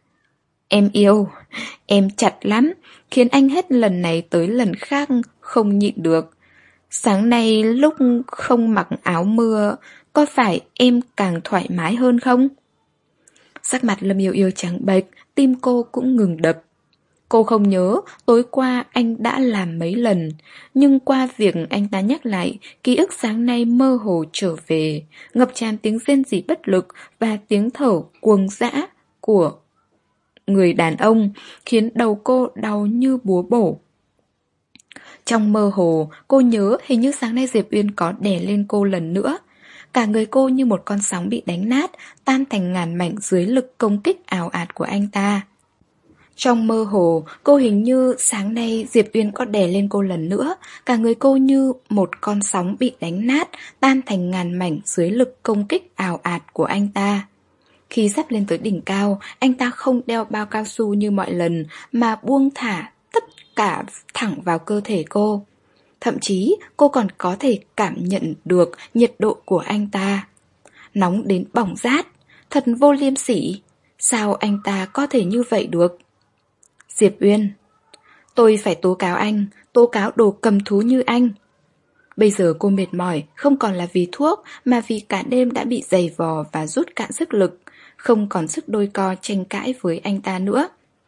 Em yêu, em chặt lắm, khiến anh hết lần này tới lần khác không nhịn được. Sáng nay lúc không mặc áo mưa, có phải em càng thoải mái hơn không? Sắc mặt Lâm Yêu Yêu trắng bệch, tim cô cũng ngừng đập. Cô không nhớ tối qua anh đã làm mấy lần, nhưng qua việc anh ta nhắc lại, ký ức sáng nay mơ hồ trở về, ngập tràn tiếng rên rỉ bất lực và tiếng thở cuồng dã của người đàn ông, khiến đầu cô đau như búa bổ. Trong mơ hồ, cô nhớ hình như sáng nay Diệp Uyên có đè lên cô lần nữa. Cả người cô như một con sóng bị đánh nát, tan thành ngàn mảnh dưới lực công kích ào ạt của anh ta. Trong mơ hồ, cô hình như sáng nay Diệp Uyên có đè lên cô lần nữa, cả người cô như một con sóng bị đánh nát, tan thành ngàn mảnh dưới lực công kích ào ạt của anh ta. Khi sắp lên tới đỉnh cao, anh ta không đeo bao cao su như mọi lần, mà buông thả tất cả thẳng vào cơ thể cô. Thậm chí cô còn có thể cảm nhận được nhiệt độ của anh ta. Nóng đến bỏng rát, thật vô liêm sỉ. Sao anh ta có thể như vậy được? Diệp Uyên, tôi phải tố cáo anh, tố cáo đồ cầm thú như anh. Bây giờ cô mệt mỏi, không còn là vì thuốc, mà vì cả đêm đã bị giày vò và rút cạn sức lực, không còn sức đôi co tranh cãi với anh ta nữa.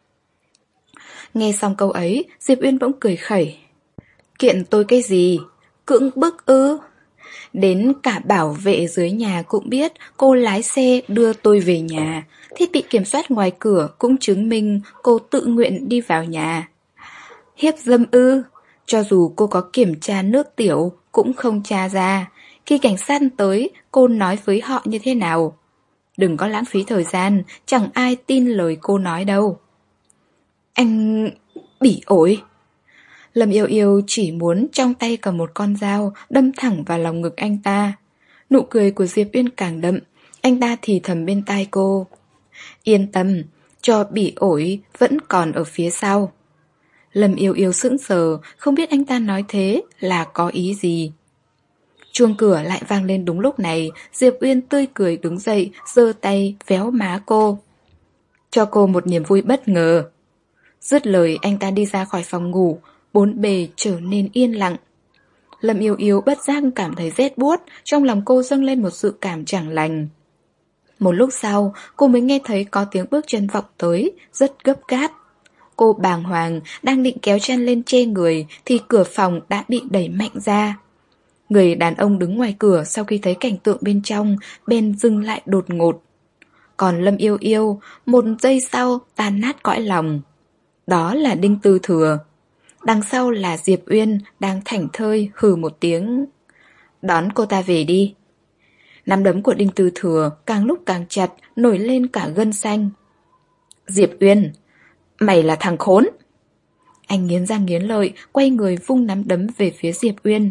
Nghe xong câu ấy, Diệp Uyên bỗng cười khẩy. Kiện tôi cái gì? Cưỡng bức ư? Đến cả bảo vệ dưới nhà cũng biết cô lái xe đưa tôi về nhà. Thiết bị kiểm soát ngoài cửa cũng chứng minh cô tự nguyện đi vào nhà. Hiếp dâm ư? Cho dù cô có kiểm tra nước tiểu cũng không tra ra. Khi cảnh sát tới, cô nói với họ như thế nào? Đừng có lãng phí thời gian, chẳng ai tin lời cô nói đâu. Anh... bỉ ổi. Lâm Yêu Yêu chỉ muốn trong tay cầm một con dao đâm thẳng vào lòng ngực anh ta. Nụ cười của Diệp Uyên càng đậm. Anh ta thì thầm bên tai cô. Yên tâm, cho bỉ ổi vẫn còn ở phía sau. Lâm Yêu Yêu sững sờ, không biết anh ta nói thế là có ý gì. Chuông cửa lại vang lên đúng lúc này. Diệp Uyên tươi cười đứng dậy, giơ tay véo má cô, cho cô một niềm vui bất ngờ. Dứt lời anh ta đi ra khỏi phòng ngủ. Bốn bề trở nên yên lặng. Lâm Yêu Yêu bất giác cảm thấy rét buốt. Trong lòng cô dâng lên một sự cảm chẳng lành. Một lúc sau cô mới nghe thấy có tiếng bước chân vọng tới, rất gấp gáp. Cô bàng hoàng, đang định kéo chân lên che người thì cửa phòng đã bị đẩy mạnh ra. Người đàn ông đứng ngoài cửa sau khi thấy cảnh tượng bên trong, bèn dừng lại đột ngột. Còn Lâm Yêu Yêu, một giây sau tan nát cõi lòng. Đó là Đinh Tư Thừa. Đằng sau là Diệp Uyên đang thảnh thơi hừ một tiếng. Đón cô ta về đi. Nắm đấm của Đinh Tư Thừa càng lúc càng chặt, nổi lên cả gân xanh. Diệp Uyên, mày là thằng khốn. Anh nghiến răng nghiến lợi, quay người vung nắm đấm về phía Diệp Uyên.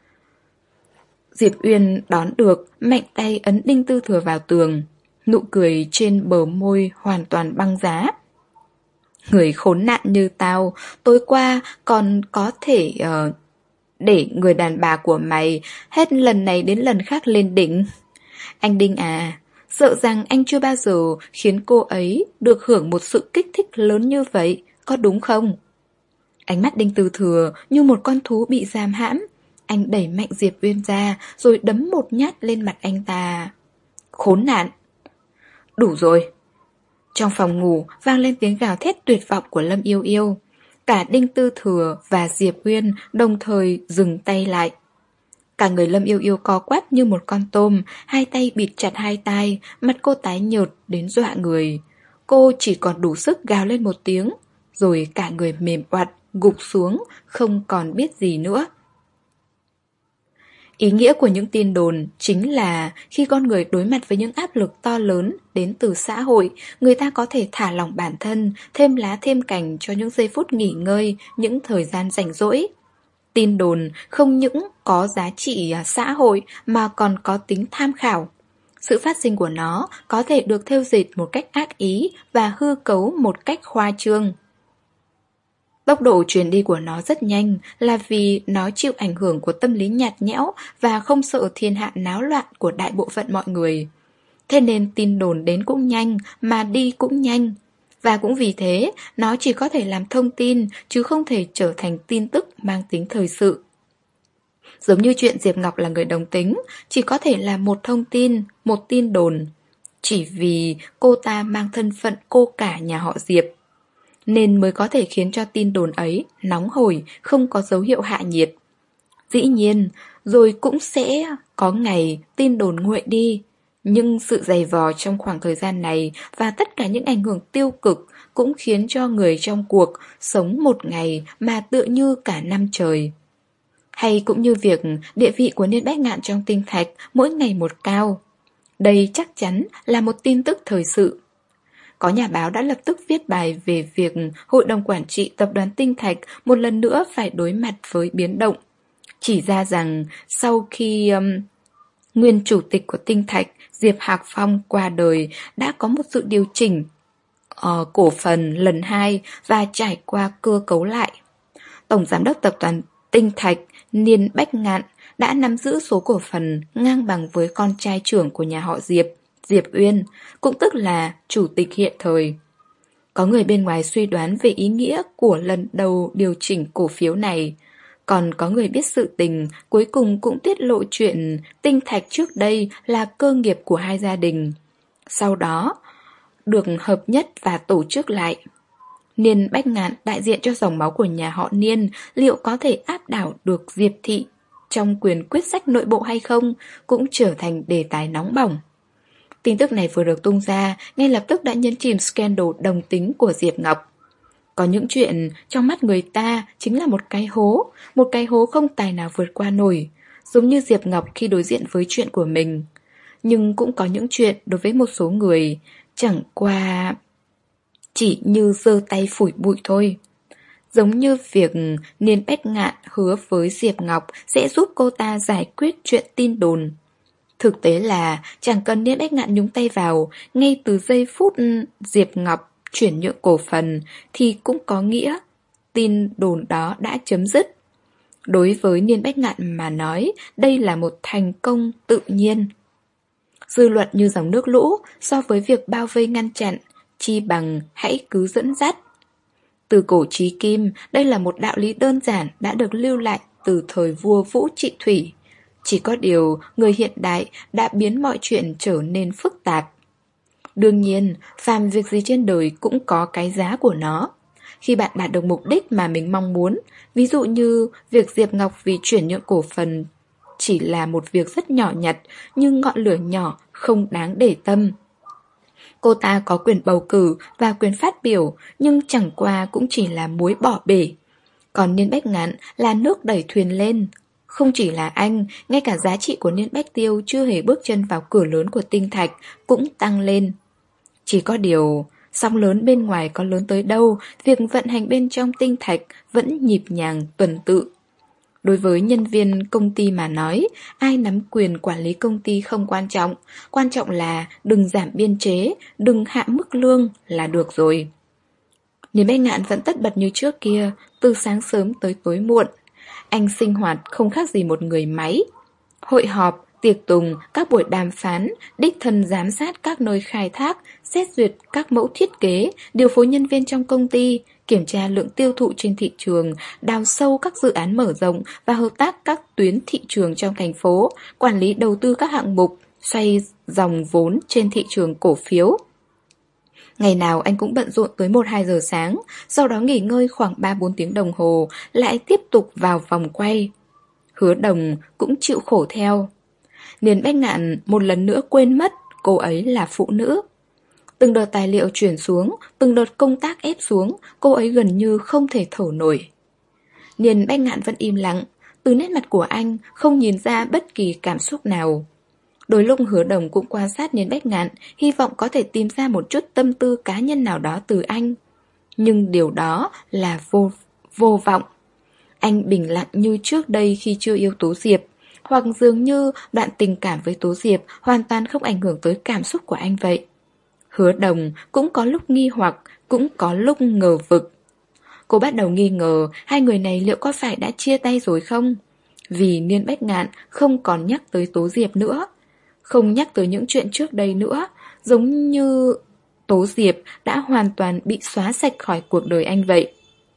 Diệp Uyên đón được, mạnh tay ấn Đinh Tư Thừa vào tường. Nụ cười trên bờ môi hoàn toàn băng giá. Người khốn nạn như tao, tối qua còn có thể uh, để người đàn bà của mày hết lần này đến lần khác lên đỉnh. Anh Đinh à, sợ rằng anh chưa bao giờ khiến cô ấy được hưởng một sự kích thích lớn như vậy, có đúng không? Ánh mắt Đinh Tư Thừa như một con thú bị giam hãm. Anh đẩy mạnh Diệp Uyên ra rồi đấm một nhát lên mặt anh ta. Khốn nạn. Đủ rồi. Trong phòng ngủ vang lên tiếng gào thét tuyệt vọng của Lâm Yêu Yêu. Cả Đinh Tư Thừa và Diệp Uyên đồng thời dừng tay lại. Cả người Lâm Yêu Yêu co quắp như một con tôm, hai tay bịt chặt hai tai, mặt cô tái nhợt đến dọa người. Cô chỉ còn đủ sức gào lên một tiếng, rồi cả người mềm oặt, gục xuống, không còn biết gì nữa. Ý nghĩa của những tin đồn chính là khi con người đối mặt với những áp lực to lớn đến từ xã hội, người ta có thể thả lỏng bản thân, thêm lá thêm cành cho những giây phút nghỉ ngơi, những thời gian rảnh rỗi. Tin đồn không những có giá trị xã hội mà còn có tính tham khảo. Sự phát sinh của nó có thể được thêu dệt một cách ác ý và hư cấu một cách khoa trương. Tốc độ truyền đi của nó rất nhanh là vì nó chịu ảnh hưởng của tâm lý nhạt nhẽo và không sợ thiên hạ náo loạn của đại bộ phận mọi người. Thế nên tin đồn đến cũng nhanh mà đi cũng nhanh. Và cũng vì thế, nó chỉ có thể làm thông tin chứ không thể trở thành tin tức mang tính thời sự. Giống như chuyện Diệp Ngọc là người đồng tính, chỉ có thể là một thông tin, một tin đồn. Chỉ vì cô ta mang thân phận cô cả nhà họ Diệp, nên mới có thể khiến cho tin đồn ấy nóng hổi, không có dấu hiệu hạ nhiệt. Dĩ nhiên, rồi cũng sẽ có ngày tin đồn nguội đi. Nhưng sự dày vò trong khoảng thời gian này và tất cả những ảnh hưởng tiêu cực cũng khiến cho người trong cuộc sống một ngày mà tựa như cả năm trời. Hay cũng như việc địa vị của Niên Bách Ngạn trong tinh thạch mỗi ngày một cao. Đây chắc chắn là một tin tức thời sự. Có nhà báo đã lập tức viết bài về việc Hội đồng Quản trị Tập đoàn Tinh Thạch một lần nữa phải đối mặt với biến động. Chỉ ra rằng sau khi um, nguyên chủ tịch của Tinh Thạch Diệp Hạc Phong qua đời đã có một sự điều chỉnh uh, cổ phần lần hai và trải qua cơ cấu lại. Tổng giám đốc Tập đoàn Tinh Thạch Niên Bách Ngạn đã nắm giữ số cổ phần ngang bằng với con trai trưởng của nhà họ Diệp, Diệp Uyên, cũng tức là chủ tịch hiện thời. Có người bên ngoài suy đoán về ý nghĩa của lần đầu điều chỉnh cổ phiếu này. Còn có người biết sự tình, cuối cùng cũng tiết lộ chuyện tinh thạch trước đây là cơ nghiệp của hai gia đình. Sau đó, được hợp nhất và tổ chức lại. Niên Bách Ngạn đại diện cho dòng máu của nhà họ Niên, liệu có thể áp đảo được Diệp Thị trong quyền quyết sách nội bộ hay không, cũng trở thành đề tài nóng bỏng. Tin tức này vừa được tung ra, ngay lập tức đã nhấn chìm scandal đồng tính của Diệp Ngọc. Có những chuyện trong mắt người ta chính là một cái hố, một cái hố không tài nào vượt qua nổi, giống như Diệp Ngọc khi đối diện với chuyện của mình. Nhưng cũng có những chuyện đối với một số người chẳng qua chỉ như giơ tay phủi bụi thôi. Giống như việc Niên Bách Ngạn hứa với Diệp Ngọc sẽ giúp cô ta giải quyết chuyện tin đồn. Thực tế là chẳng cần Niên Bách Ngạn nhúng tay vào, ngay từ giây phút Diệp Ngọc chuyển nhượng cổ phần thì cũng có nghĩa tin đồn đó đã chấm dứt. Đối với Niên Bách Ngạn mà nói, đây là một thành công tự nhiên. Dư luận như dòng nước lũ, so với việc bao vây ngăn chặn, chi bằng hãy cứ dẫn dắt. Từ cổ chí kim, đây là một đạo lý đơn giản đã được lưu lại từ thời vua Vũ Trị Thủy. Chỉ có điều, người hiện đại đã biến mọi chuyện trở nên phức tạp. Đương nhiên, phàm việc gì trên đời cũng có cái giá của nó. Khi bạn đạt được mục đích mà mình mong muốn, ví dụ như việc Diệp Ngọc vì chuyển nhượng cổ phần chỉ là một việc rất nhỏ nhặt, nhưng ngọn lửa nhỏ không đáng để tâm. Cô ta có quyền bầu cử và quyền phát biểu, nhưng chẳng qua cũng chỉ là muối bỏ bể. Còn Niên Bách Ngạn là nước đẩy thuyền lên. Không chỉ là anh, ngay cả giá trị của Niên Bách Tiêu chưa hề bước chân vào cửa lớn của tinh thạch cũng tăng lên. Chỉ có điều, sóng lớn bên ngoài có lớn tới đâu, việc vận hành bên trong tinh thạch vẫn nhịp nhàng tuần tự. Đối với nhân viên công ty mà nói, ai nắm quyền quản lý công ty không quan trọng. Quan trọng là đừng giảm biên chế, đừng hạ mức lương là được rồi. Niên Bách Ngạn vẫn tất bật như trước kia, từ sáng sớm tới tối muộn. Anh sinh hoạt không khác gì một người máy. Hội họp, tiệc tùng, các buổi đàm phán, đích thân giám sát các nơi khai thác, xét duyệt các mẫu thiết kế, điều phối nhân viên trong công ty, kiểm tra lượng tiêu thụ trên thị trường, đào sâu các dự án mở rộng và hợp tác các tuyến thị trường trong thành phố, quản lý đầu tư các hạng mục, xoay dòng vốn trên thị trường cổ phiếu. Ngày nào anh cũng bận rộn tới một hai giờ sáng, sau đó nghỉ ngơi khoảng ba bốn tiếng đồng hồ, lại tiếp tục vào vòng quay. Hứa Đồng cũng chịu khổ theo. Niên Bách Ngạn một lần nữa quên mất cô ấy là phụ nữ. Từng đợt tài liệu chuyển xuống, từng đợt công tác ép xuống, cô ấy gần như không thể thở nổi. Niên Bách Ngạn vẫn im lặng, từ nét mặt của anh không nhìn ra bất kỳ cảm xúc nào. Đôi lúc Hứa Đồng cũng quan sát Niên Bách Ngạn, hy vọng có thể tìm ra một chút tâm tư cá nhân nào đó từ anh. Nhưng điều đó là vô, vô vọng. Anh bình lặng như trước đây khi chưa yêu Tố Diệp, hoặc dường như đoạn tình cảm với Tố Diệp hoàn toàn không ảnh hưởng tới cảm xúc của anh vậy. Hứa Đồng cũng có lúc nghi hoặc, cũng có lúc ngờ vực. Cô bắt đầu nghi ngờ hai người này liệu có phải đã chia tay rồi không? Vì Niên Bách Ngạn không còn nhắc tới Tố Diệp nữa, không nhắc tới những chuyện trước đây nữa, giống như Tố Diệp đã hoàn toàn bị xóa sạch khỏi cuộc đời anh vậy.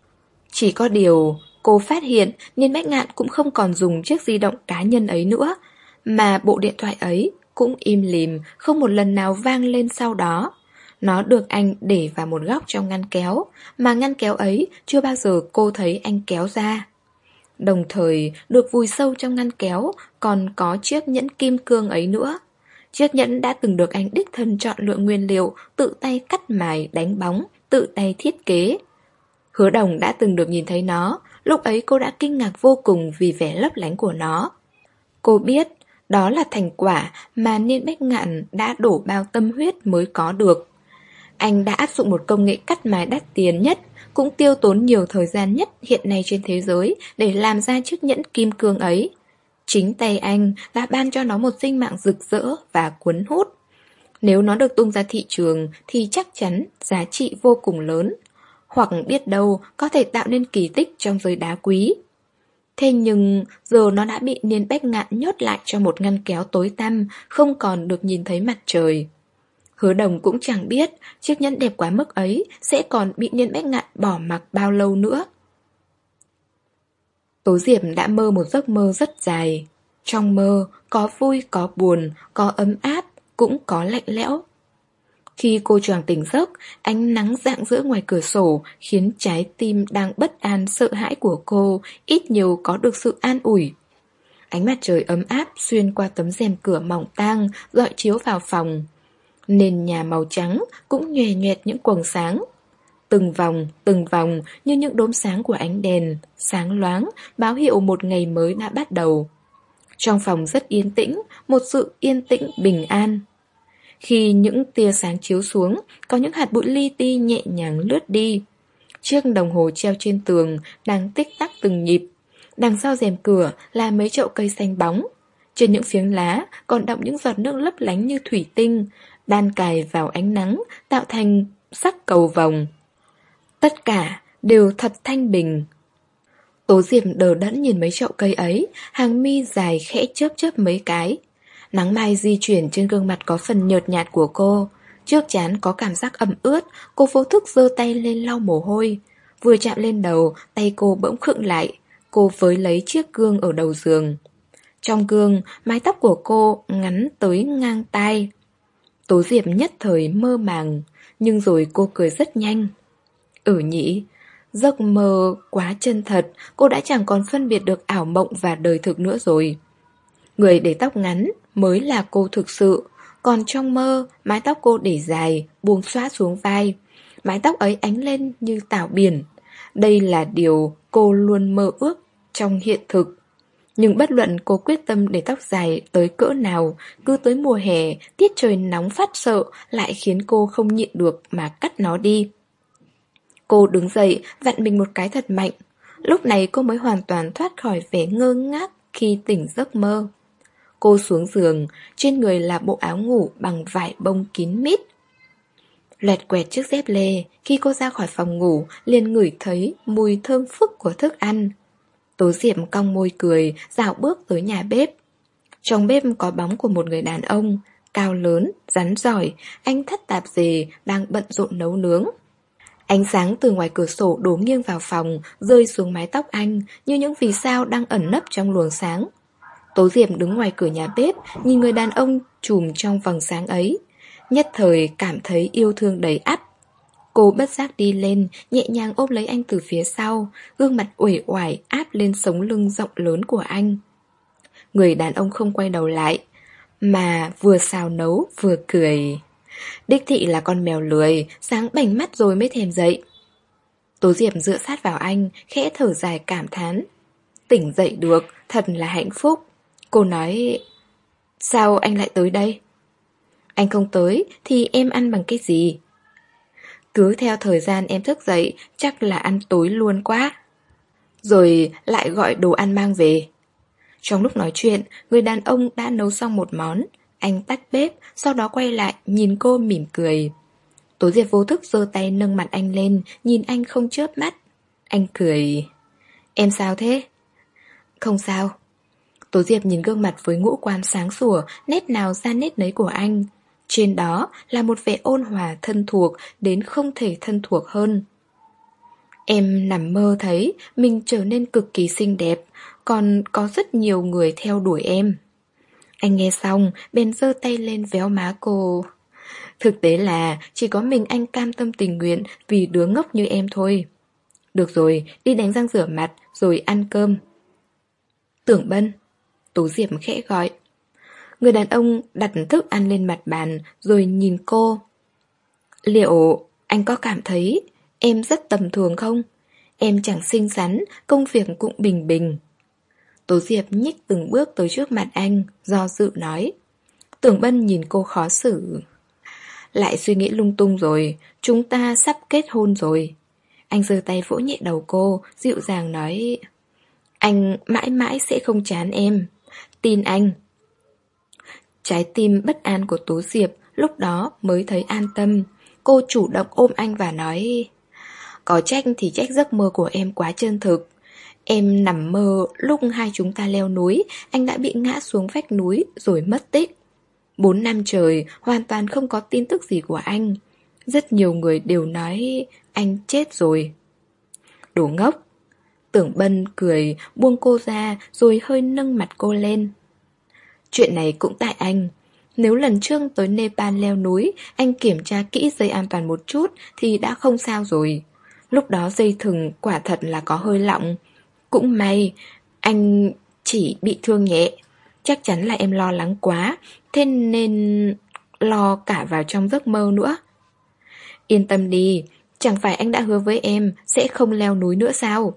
Chỉ có điều, cô phát hiện Niên Bách Ngạn cũng không còn dùng chiếc di động cá nhân ấy nữa, mà bộ điện thoại ấy cũng im lìm, không một lần nào vang lên sau đó. Nó được anh để vào một góc trong ngăn kéo, mà ngăn kéo ấy chưa bao giờ cô thấy anh kéo ra. Đồng thời được vùi sâu trong ngăn kéo còn có chiếc nhẫn kim cương ấy nữa. Chiếc nhẫn đã từng được anh đích thân chọn lựa nguyên liệu, tự tay cắt mài, đánh bóng, tự tay thiết kế. Hứa Đồng đã từng được nhìn thấy nó, lúc ấy cô đã kinh ngạc vô cùng vì vẻ lấp lánh của nó. Cô biết đó là thành quả mà Niên Bách Ngạn đã đổ bao tâm huyết mới có được. Anh đã áp dụng một công nghệ cắt mài đắt tiền nhất, cũng tiêu tốn nhiều thời gian nhất hiện nay trên thế giới để làm ra chiếc nhẫn kim cương ấy. Chính tay anh đã ban cho nó một sinh mạng rực rỡ và cuốn hút. Nếu nó được tung ra thị trường thì chắc chắn giá trị vô cùng lớn, hoặc biết đâu có thể tạo nên kỳ tích trong giới đá quý. Thế nhưng giờ nó đã bị Niên Bách Ngạn nhốt lại trong một ngăn kéo tối tăm, không còn được nhìn thấy mặt trời. Hứa Đồng cũng chẳng biết chiếc nhẫn đẹp quá mức ấy sẽ còn bị Nhân Bách Ngạn bỏ mặc bao lâu nữa. Tố Diệp đã mơ một giấc mơ rất dài. Trong mơ có vui, có buồn, có ấm áp, cũng có lạnh lẽo. Khi cô choàng tỉnh giấc, ánh nắng rạng rỡ ngoài cửa sổ khiến trái tim đang bất an sợ hãi của cô ít nhiều có được sự an ủi. Ánh mặt trời ấm áp xuyên qua tấm rèm cửa mỏng tang rọi chiếu vào phòng. Nền nhà màu trắng cũng nhòe nhoẹt những quầng sáng. Từng vòng, từng vòng như những đốm sáng của ánh đèn, sáng loáng, báo hiệu một ngày mới đã bắt đầu. Trong phòng rất yên tĩnh, một sự yên tĩnh bình an. Khi những tia sáng chiếu xuống, có những hạt bụi li ti nhẹ nhàng lướt đi. Chiếc đồng hồ treo trên tường đang tích tắc từng nhịp. Đằng sau rèm cửa là mấy chậu cây xanh bóng. Trên những phiến lá còn đọng những giọt nước lấp lánh như thủy tinh, đan cài vào ánh nắng, tạo thành sắc cầu vồng. Tất cả đều thật thanh bình. Tố Diệp đờ đẫn nhìn mấy chậu cây ấy, hàng mi dài khẽ chớp chớp mấy cái. Nắng mai di chuyển trên gương mặt có phần nhợt nhạt của cô. Trước trán có cảm giác ẩm ướt, cô vô thức giơ tay lên lau mồ hôi. Vừa chạm lên đầu, tay cô bỗng khựng lại. Cô với lấy chiếc gương ở đầu giường. Trong gương, mái tóc của cô ngắn tới ngang tai. Tố Diệp nhất thời mơ màng, nhưng rồi cô cười rất nhanh. Ừ nhỉ, giấc mơ quá chân thật, cô đã chẳng còn phân biệt được ảo mộng và đời thực nữa rồi. Người để tóc ngắn mới là cô thực sự, còn trong mơ, mái tóc cô để dài, buông xõa xuống vai. Mái tóc ấy ánh lên như tảo biển. Đây là điều cô luôn mơ ước trong hiện thực. Nhưng bất luận cô quyết tâm để tóc dài tới cỡ nào, cứ tới mùa hè, tiết trời nóng phát sợ lại khiến cô không nhịn được mà cắt nó đi. Cô đứng dậy, vặn mình một cái thật mạnh. Lúc này cô mới hoàn toàn thoát khỏi vẻ ngơ ngác khi tỉnh giấc mơ. Cô xuống giường, trên người là bộ áo ngủ bằng vải bông kín mít. Loẹt quẹt chiếc dép lê, khi cô ra khỏi phòng ngủ, liền ngửi thấy mùi thơm phức của thức ăn. Tố Diệp cong môi cười, dạo bước tới nhà bếp. Trong bếp có bóng của một người đàn ông, cao lớn, rắn giỏi, anh thắt tạp dề, đang bận rộn nấu nướng. Ánh sáng từ ngoài cửa sổ đổ nghiêng vào phòng, rơi xuống mái tóc anh, như những vì sao đang ẩn nấp trong luồng sáng. Tố Diệp đứng ngoài cửa nhà bếp, nhìn người đàn ông trùm trong vầng sáng ấy. Nhất thời cảm thấy yêu thương đầy ắp. Cô bất giác đi lên, nhẹ nhàng ôm lấy anh từ phía sau, gương mặt uể oải áp lên sống lưng rộng lớn của anh. Người đàn ông không quay đầu lại, mà vừa xào nấu vừa cười. Đích thị là con mèo lười, sáng bảnh mắt rồi mới thèm dậy. Tố Diệp dựa sát vào anh, khẽ thở dài cảm thán. Tỉnh dậy được, thật là hạnh phúc. Cô nói, sao anh lại tới đây? Anh không tới thì em ăn bằng cái gì? Cứ theo thời gian em thức dậy, chắc là ăn tối luôn quá. Rồi lại gọi đồ ăn mang về. Trong lúc nói chuyện, người đàn ông đã nấu xong một món. Anh tắt bếp, sau đó quay lại, nhìn cô mỉm cười. Tố Diệp vô thức giơ tay nâng mặt anh lên, nhìn anh không chớp mắt. Anh cười. Em sao thế? Không sao. Tố Diệp nhìn gương mặt với ngũ quan sáng sủa, nét nào ra nét nấy của anh. Trên đó là một vẻ ôn hòa thân thuộc đến không thể thân thuộc hơn. Em nằm mơ thấy mình trở nên cực kỳ xinh đẹp, còn có rất nhiều người theo đuổi em. Anh nghe xong, bèn giơ tay lên véo má cô. Thực tế là chỉ có mình anh cam tâm tình nguyện vì đứa ngốc như em thôi. Được rồi, đi đánh răng rửa mặt rồi ăn cơm. Tưởng Bân. Tố Diệp khẽ gọi. Người đàn ông đặt thức ăn lên mặt bàn rồi nhìn cô. Liệu anh có cảm thấy em rất tầm thường không? Em chẳng xinh xắn, công việc cũng bình bình. Tố Diệp nhích từng bước tới trước mặt anh, do dự nói. Tưởng Bân nhìn cô khó xử. Lại suy nghĩ lung tung rồi, chúng ta sắp kết hôn rồi. Anh giơ tay vỗ nhẹ đầu cô, dịu dàng nói. Anh mãi mãi sẽ không chán em. Tin anh. Trái tim bất an của Tố Diệp lúc đó mới thấy an tâm. Cô chủ động ôm anh và nói. Có trách thì trách giấc mơ của em quá chân thực. Em nằm mơ lúc hai chúng ta leo núi, anh đã bị ngã xuống vách núi rồi mất tích. Bốn năm trời hoàn toàn không có tin tức gì của anh. Rất nhiều người đều nói anh chết rồi. Đồ ngốc. Tưởng Bân cười buông cô ra rồi hơi nâng mặt cô lên. Chuyện này cũng tại anh. Nếu lần trước tới Nepal leo núi anh kiểm tra kỹ dây an toàn một chút thì đã không sao rồi. Lúc đó dây thừng quả thật là có hơi lỏng. Cũng may anh chỉ bị thương nhẹ. Chắc chắn là em lo lắng quá, thế nên lo cả vào trong giấc mơ nữa. Yên tâm đi, chẳng phải anh đã hứa với em sẽ không leo núi nữa sao?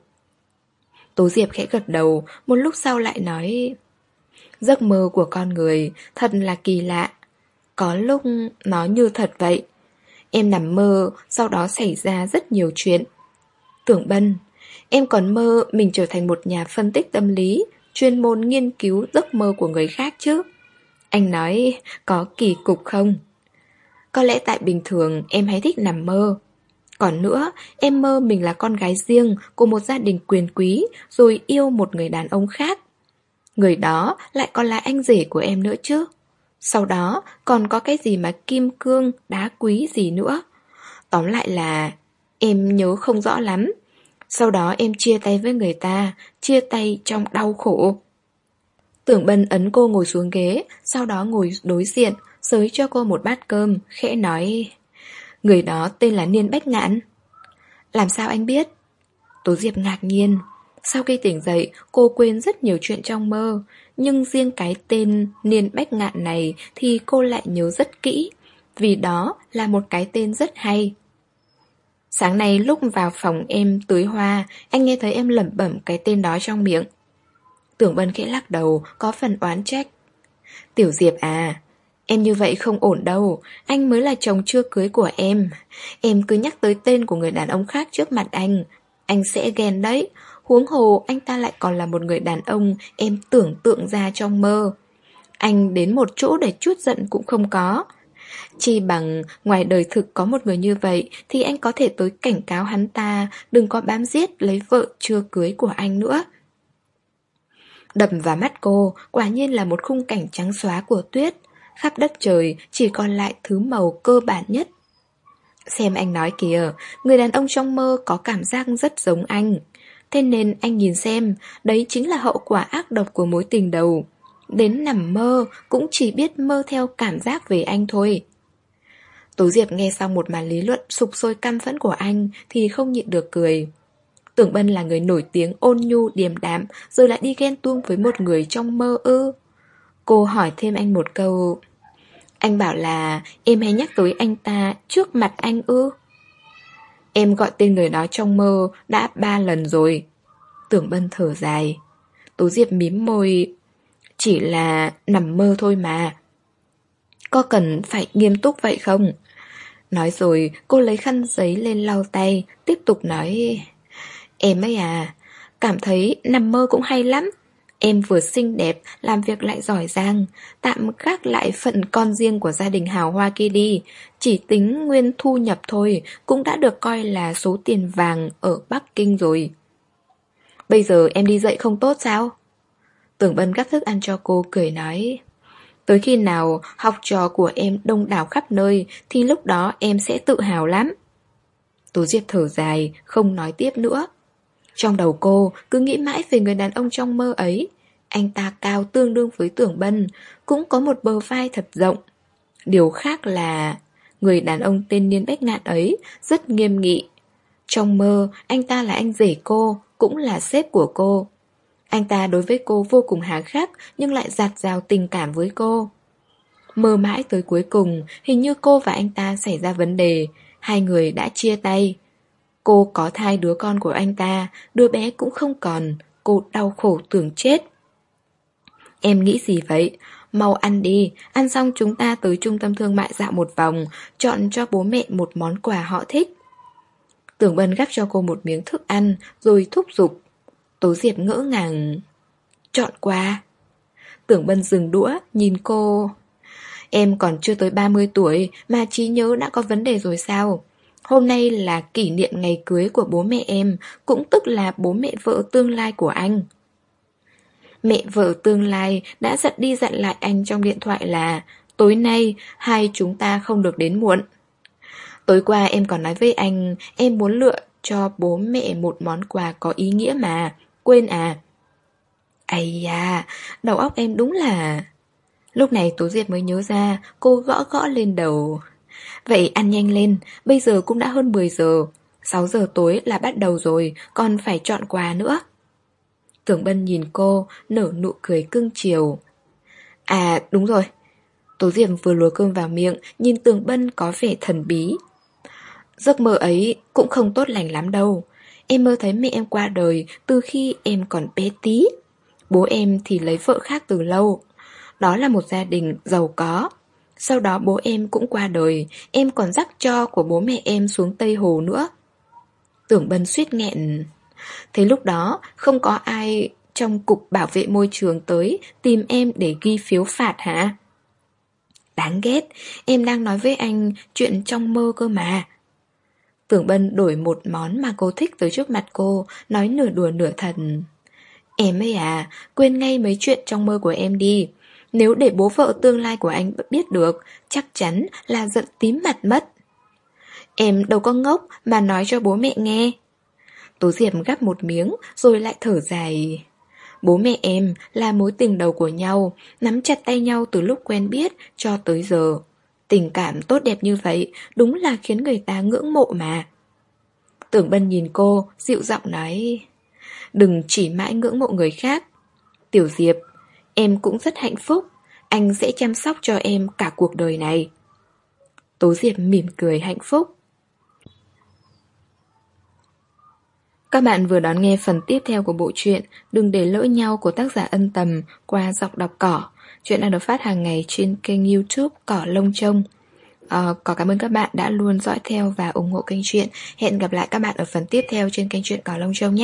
Tố Diệp khẽ gật đầu, một lúc sau lại nói: giấc mơ của con người thật là kỳ lạ. Có lúc nó như thật vậy. Em nằm mơ, sau đó xảy ra rất nhiều chuyện. Tưởng Bân, em còn mơ mình trở thành một nhà phân tích tâm lý, chuyên môn nghiên cứu giấc mơ của người khác chứ. Anh nói có kỳ cục không? Có lẽ tại bình thường em hay thích nằm mơ. Còn nữa, em mơ mình là con gái riêng của một gia đình quyền quý rồi yêu một người đàn ông khác. Người đó lại còn là anh rể của em nữa chứ. Sau đó còn có cái gì mà kim cương, đá quý gì nữa. Tóm lại là em nhớ không rõ lắm. Sau đó em chia tay với người ta, chia tay trong đau khổ. Tưởng Bân ấn cô ngồi xuống ghế, sau đó ngồi đối diện, xới cho cô một bát cơm, khẽ nói: người đó tên là Niên Bách Ngạn. Làm sao anh biết? Tố Diệp ngạc nhiên. Sau khi tỉnh dậy, cô quên rất nhiều chuyện trong mơ, nhưng riêng cái tên Niên Bách Ngạn này thì cô lại nhớ rất kỹ, vì đó là một cái tên rất hay. Sáng nay lúc vào phòng em tưới hoa, anh nghe thấy em lẩm bẩm cái tên đó trong miệng. Tưởng Bân khẽ lắc đầu, có phần oán trách. Tiểu Diệp à, em như vậy không ổn đâu, anh mới là chồng chưa cưới của em. Em cứ nhắc tới tên của người đàn ông khác trước mặt anh, anh sẽ ghen đấy. Huống hồ anh ta lại còn là một người đàn ông em tưởng tượng ra trong mơ. Anh đến một chỗ để trút giận cũng không có. Chỉ bằng ngoài đời thực có một người như vậy thì anh có thể tới cảnh cáo hắn ta đừng có bám giết lấy vợ chưa cưới của anh nữa. Đập vào mắt cô quả nhiên là một khung cảnh trắng xóa của tuyết. Khắp đất trời chỉ còn lại thứ màu cơ bản nhất. Xem anh nói kìa, người đàn ông trong mơ có cảm giác rất giống anh. Thế nên anh nhìn xem, đấy chính là hậu quả ác độc của mối tình đầu. Đến nằm mơ cũng chỉ biết mơ theo cảm giác về anh thôi. Tố Diệp nghe xong một màn lý luận sục sôi căm phẫn của anh thì không nhịn được cười. Tưởng Bân là người nổi tiếng ôn nhu điềm đạm, rồi lại đi ghen tuông với một người trong mơ ư? Cô hỏi thêm anh một câu. Anh bảo là em hay nhắc tới anh ta trước mặt anh ư? Em gọi tên người đó trong mơ đã ba lần rồi. Tưởng Bân thở dài. Tố Diệp mím môi. Chỉ là nằm mơ thôi mà. Có cần phải nghiêm túc vậy không? Nói rồi cô lấy khăn giấy lên lau tay, tiếp tục nói. Em ấy à, cảm thấy nằm mơ cũng hay lắm. Em vừa xinh đẹp, làm việc lại giỏi giang. Tạm gác lại phận con riêng của gia đình hào hoa kia đi. Chỉ tính nguyên thu nhập thôi cũng đã được coi là số tiền vàng ở Bắc Kinh rồi. Bây giờ em đi dậy không tốt sao? Tưởng Bân gắp thức ăn cho cô, cười nói. Tới khi nào học trò của em đông đảo khắp nơi thì lúc đó em sẽ tự hào lắm. Tố Diệp thở dài, không nói tiếp nữa. Trong đầu cô cứ nghĩ mãi về người đàn ông trong mơ ấy. Anh ta cao tương đương với Tưởng Bân, cũng có một bờ vai thật rộng. Điều khác là người đàn ông tên Niên Bách Ngạn ấy rất nghiêm nghị. Trong mơ, anh ta là anh rể cô, cũng là sếp của cô. Anh ta đối với cô vô cùng hà khắc, nhưng lại dạt dào tình cảm với cô. Mơ mãi tới cuối cùng, hình như cô và anh ta xảy ra vấn đề. Hai người đã chia tay. Cô có thai đứa con của anh ta, đứa bé cũng không còn. Cô đau khổ tưởng chết. Em nghĩ gì vậy? Mau ăn đi, ăn xong chúng ta tới trung tâm thương mại dạo một vòng, chọn cho bố mẹ một món quà họ thích. Tưởng Bân gắp cho cô một miếng thức ăn, rồi thúc giục. Tố Diệp ngỡ ngàng. Chọn quà? Tưởng Bân dừng đũa, nhìn cô. Em còn chưa tới ba mươi tuổi mà trí nhớ đã có vấn đề rồi sao? Hôm nay là kỷ niệm ngày cưới của bố mẹ em, cũng tức là bố mẹ vợ tương lai của anh. Mẹ vợ tương lai đã dặn đi dặn lại anh trong điện thoại là tối nay hai chúng ta không được đến muộn. Tối qua em còn nói với anh em muốn lựa cho bố mẹ một món quà có ý nghĩa mà, quên à? Ây da, đầu óc em đúng là... Lúc này Tố Diệp mới nhớ ra, cô gõ gõ lên đầu. Vậy ăn nhanh lên, bây giờ cũng đã hơn mười giờ. Sáu giờ tối là bắt đầu rồi, còn phải chọn quà nữa. Tưởng Bân nhìn cô, nở nụ cười cưng chiều. À đúng rồi. Tố Diệp vừa lùa cơm vào miệng, nhìn Tưởng Bân có vẻ thần bí. Giấc mơ ấy cũng không tốt lành lắm đâu. Em mơ thấy mẹ em qua đời từ khi em còn bé tí. Bố em thì lấy vợ khác từ lâu. Đó là một gia đình giàu có. Sau đó bố em cũng qua đời, em còn dắt tro của bố mẹ em xuống Tây Hồ nữa. Tưởng Bân suýt nghẹn. Thế lúc đó không có ai trong cục bảo vệ môi trường tới tìm em để ghi phiếu phạt hả? Đáng ghét, em đang nói với anh chuyện trong mơ cơ mà. Tưởng Bân đổi một món mà cô thích tới trước mặt cô, nói nửa đùa nửa thật. Em ấy à, quên ngay mấy chuyện trong mơ của em đi. Nếu để bố vợ tương lai của anh biết được, chắc chắn là giận tím mặt mất. Em đâu có ngốc mà nói cho bố mẹ nghe. Tố Diệp gắp một miếng rồi lại thở dài. Bố mẹ em là mối tình đầu của nhau, nắm chặt tay nhau từ lúc quen biết cho tới giờ. Tình cảm tốt đẹp như vậy đúng là khiến người ta ngưỡng mộ mà. Tưởng Bân nhìn cô, dịu giọng nói. Đừng chỉ mãi ngưỡng mộ người khác. Tiểu Diệp, em cũng rất hạnh phúc. Anh sẽ chăm sóc cho em cả cuộc đời này. Tố Diệp mỉm cười hạnh phúc. Các bạn vừa đón nghe phần tiếp theo của bộ truyện Đừng để lỡ nhau của tác giả Ân Tầm qua giọng đọc Cỏ. Chuyện đang được phát hàng ngày trên kênh YouTube Cỏ Lông Trông. À, Cỏ cảm ơn các bạn đã luôn dõi theo và ủng hộ kênh truyện. Hẹn gặp lại các bạn ở phần tiếp theo trên kênh truyện Cỏ Lông Trông nhé.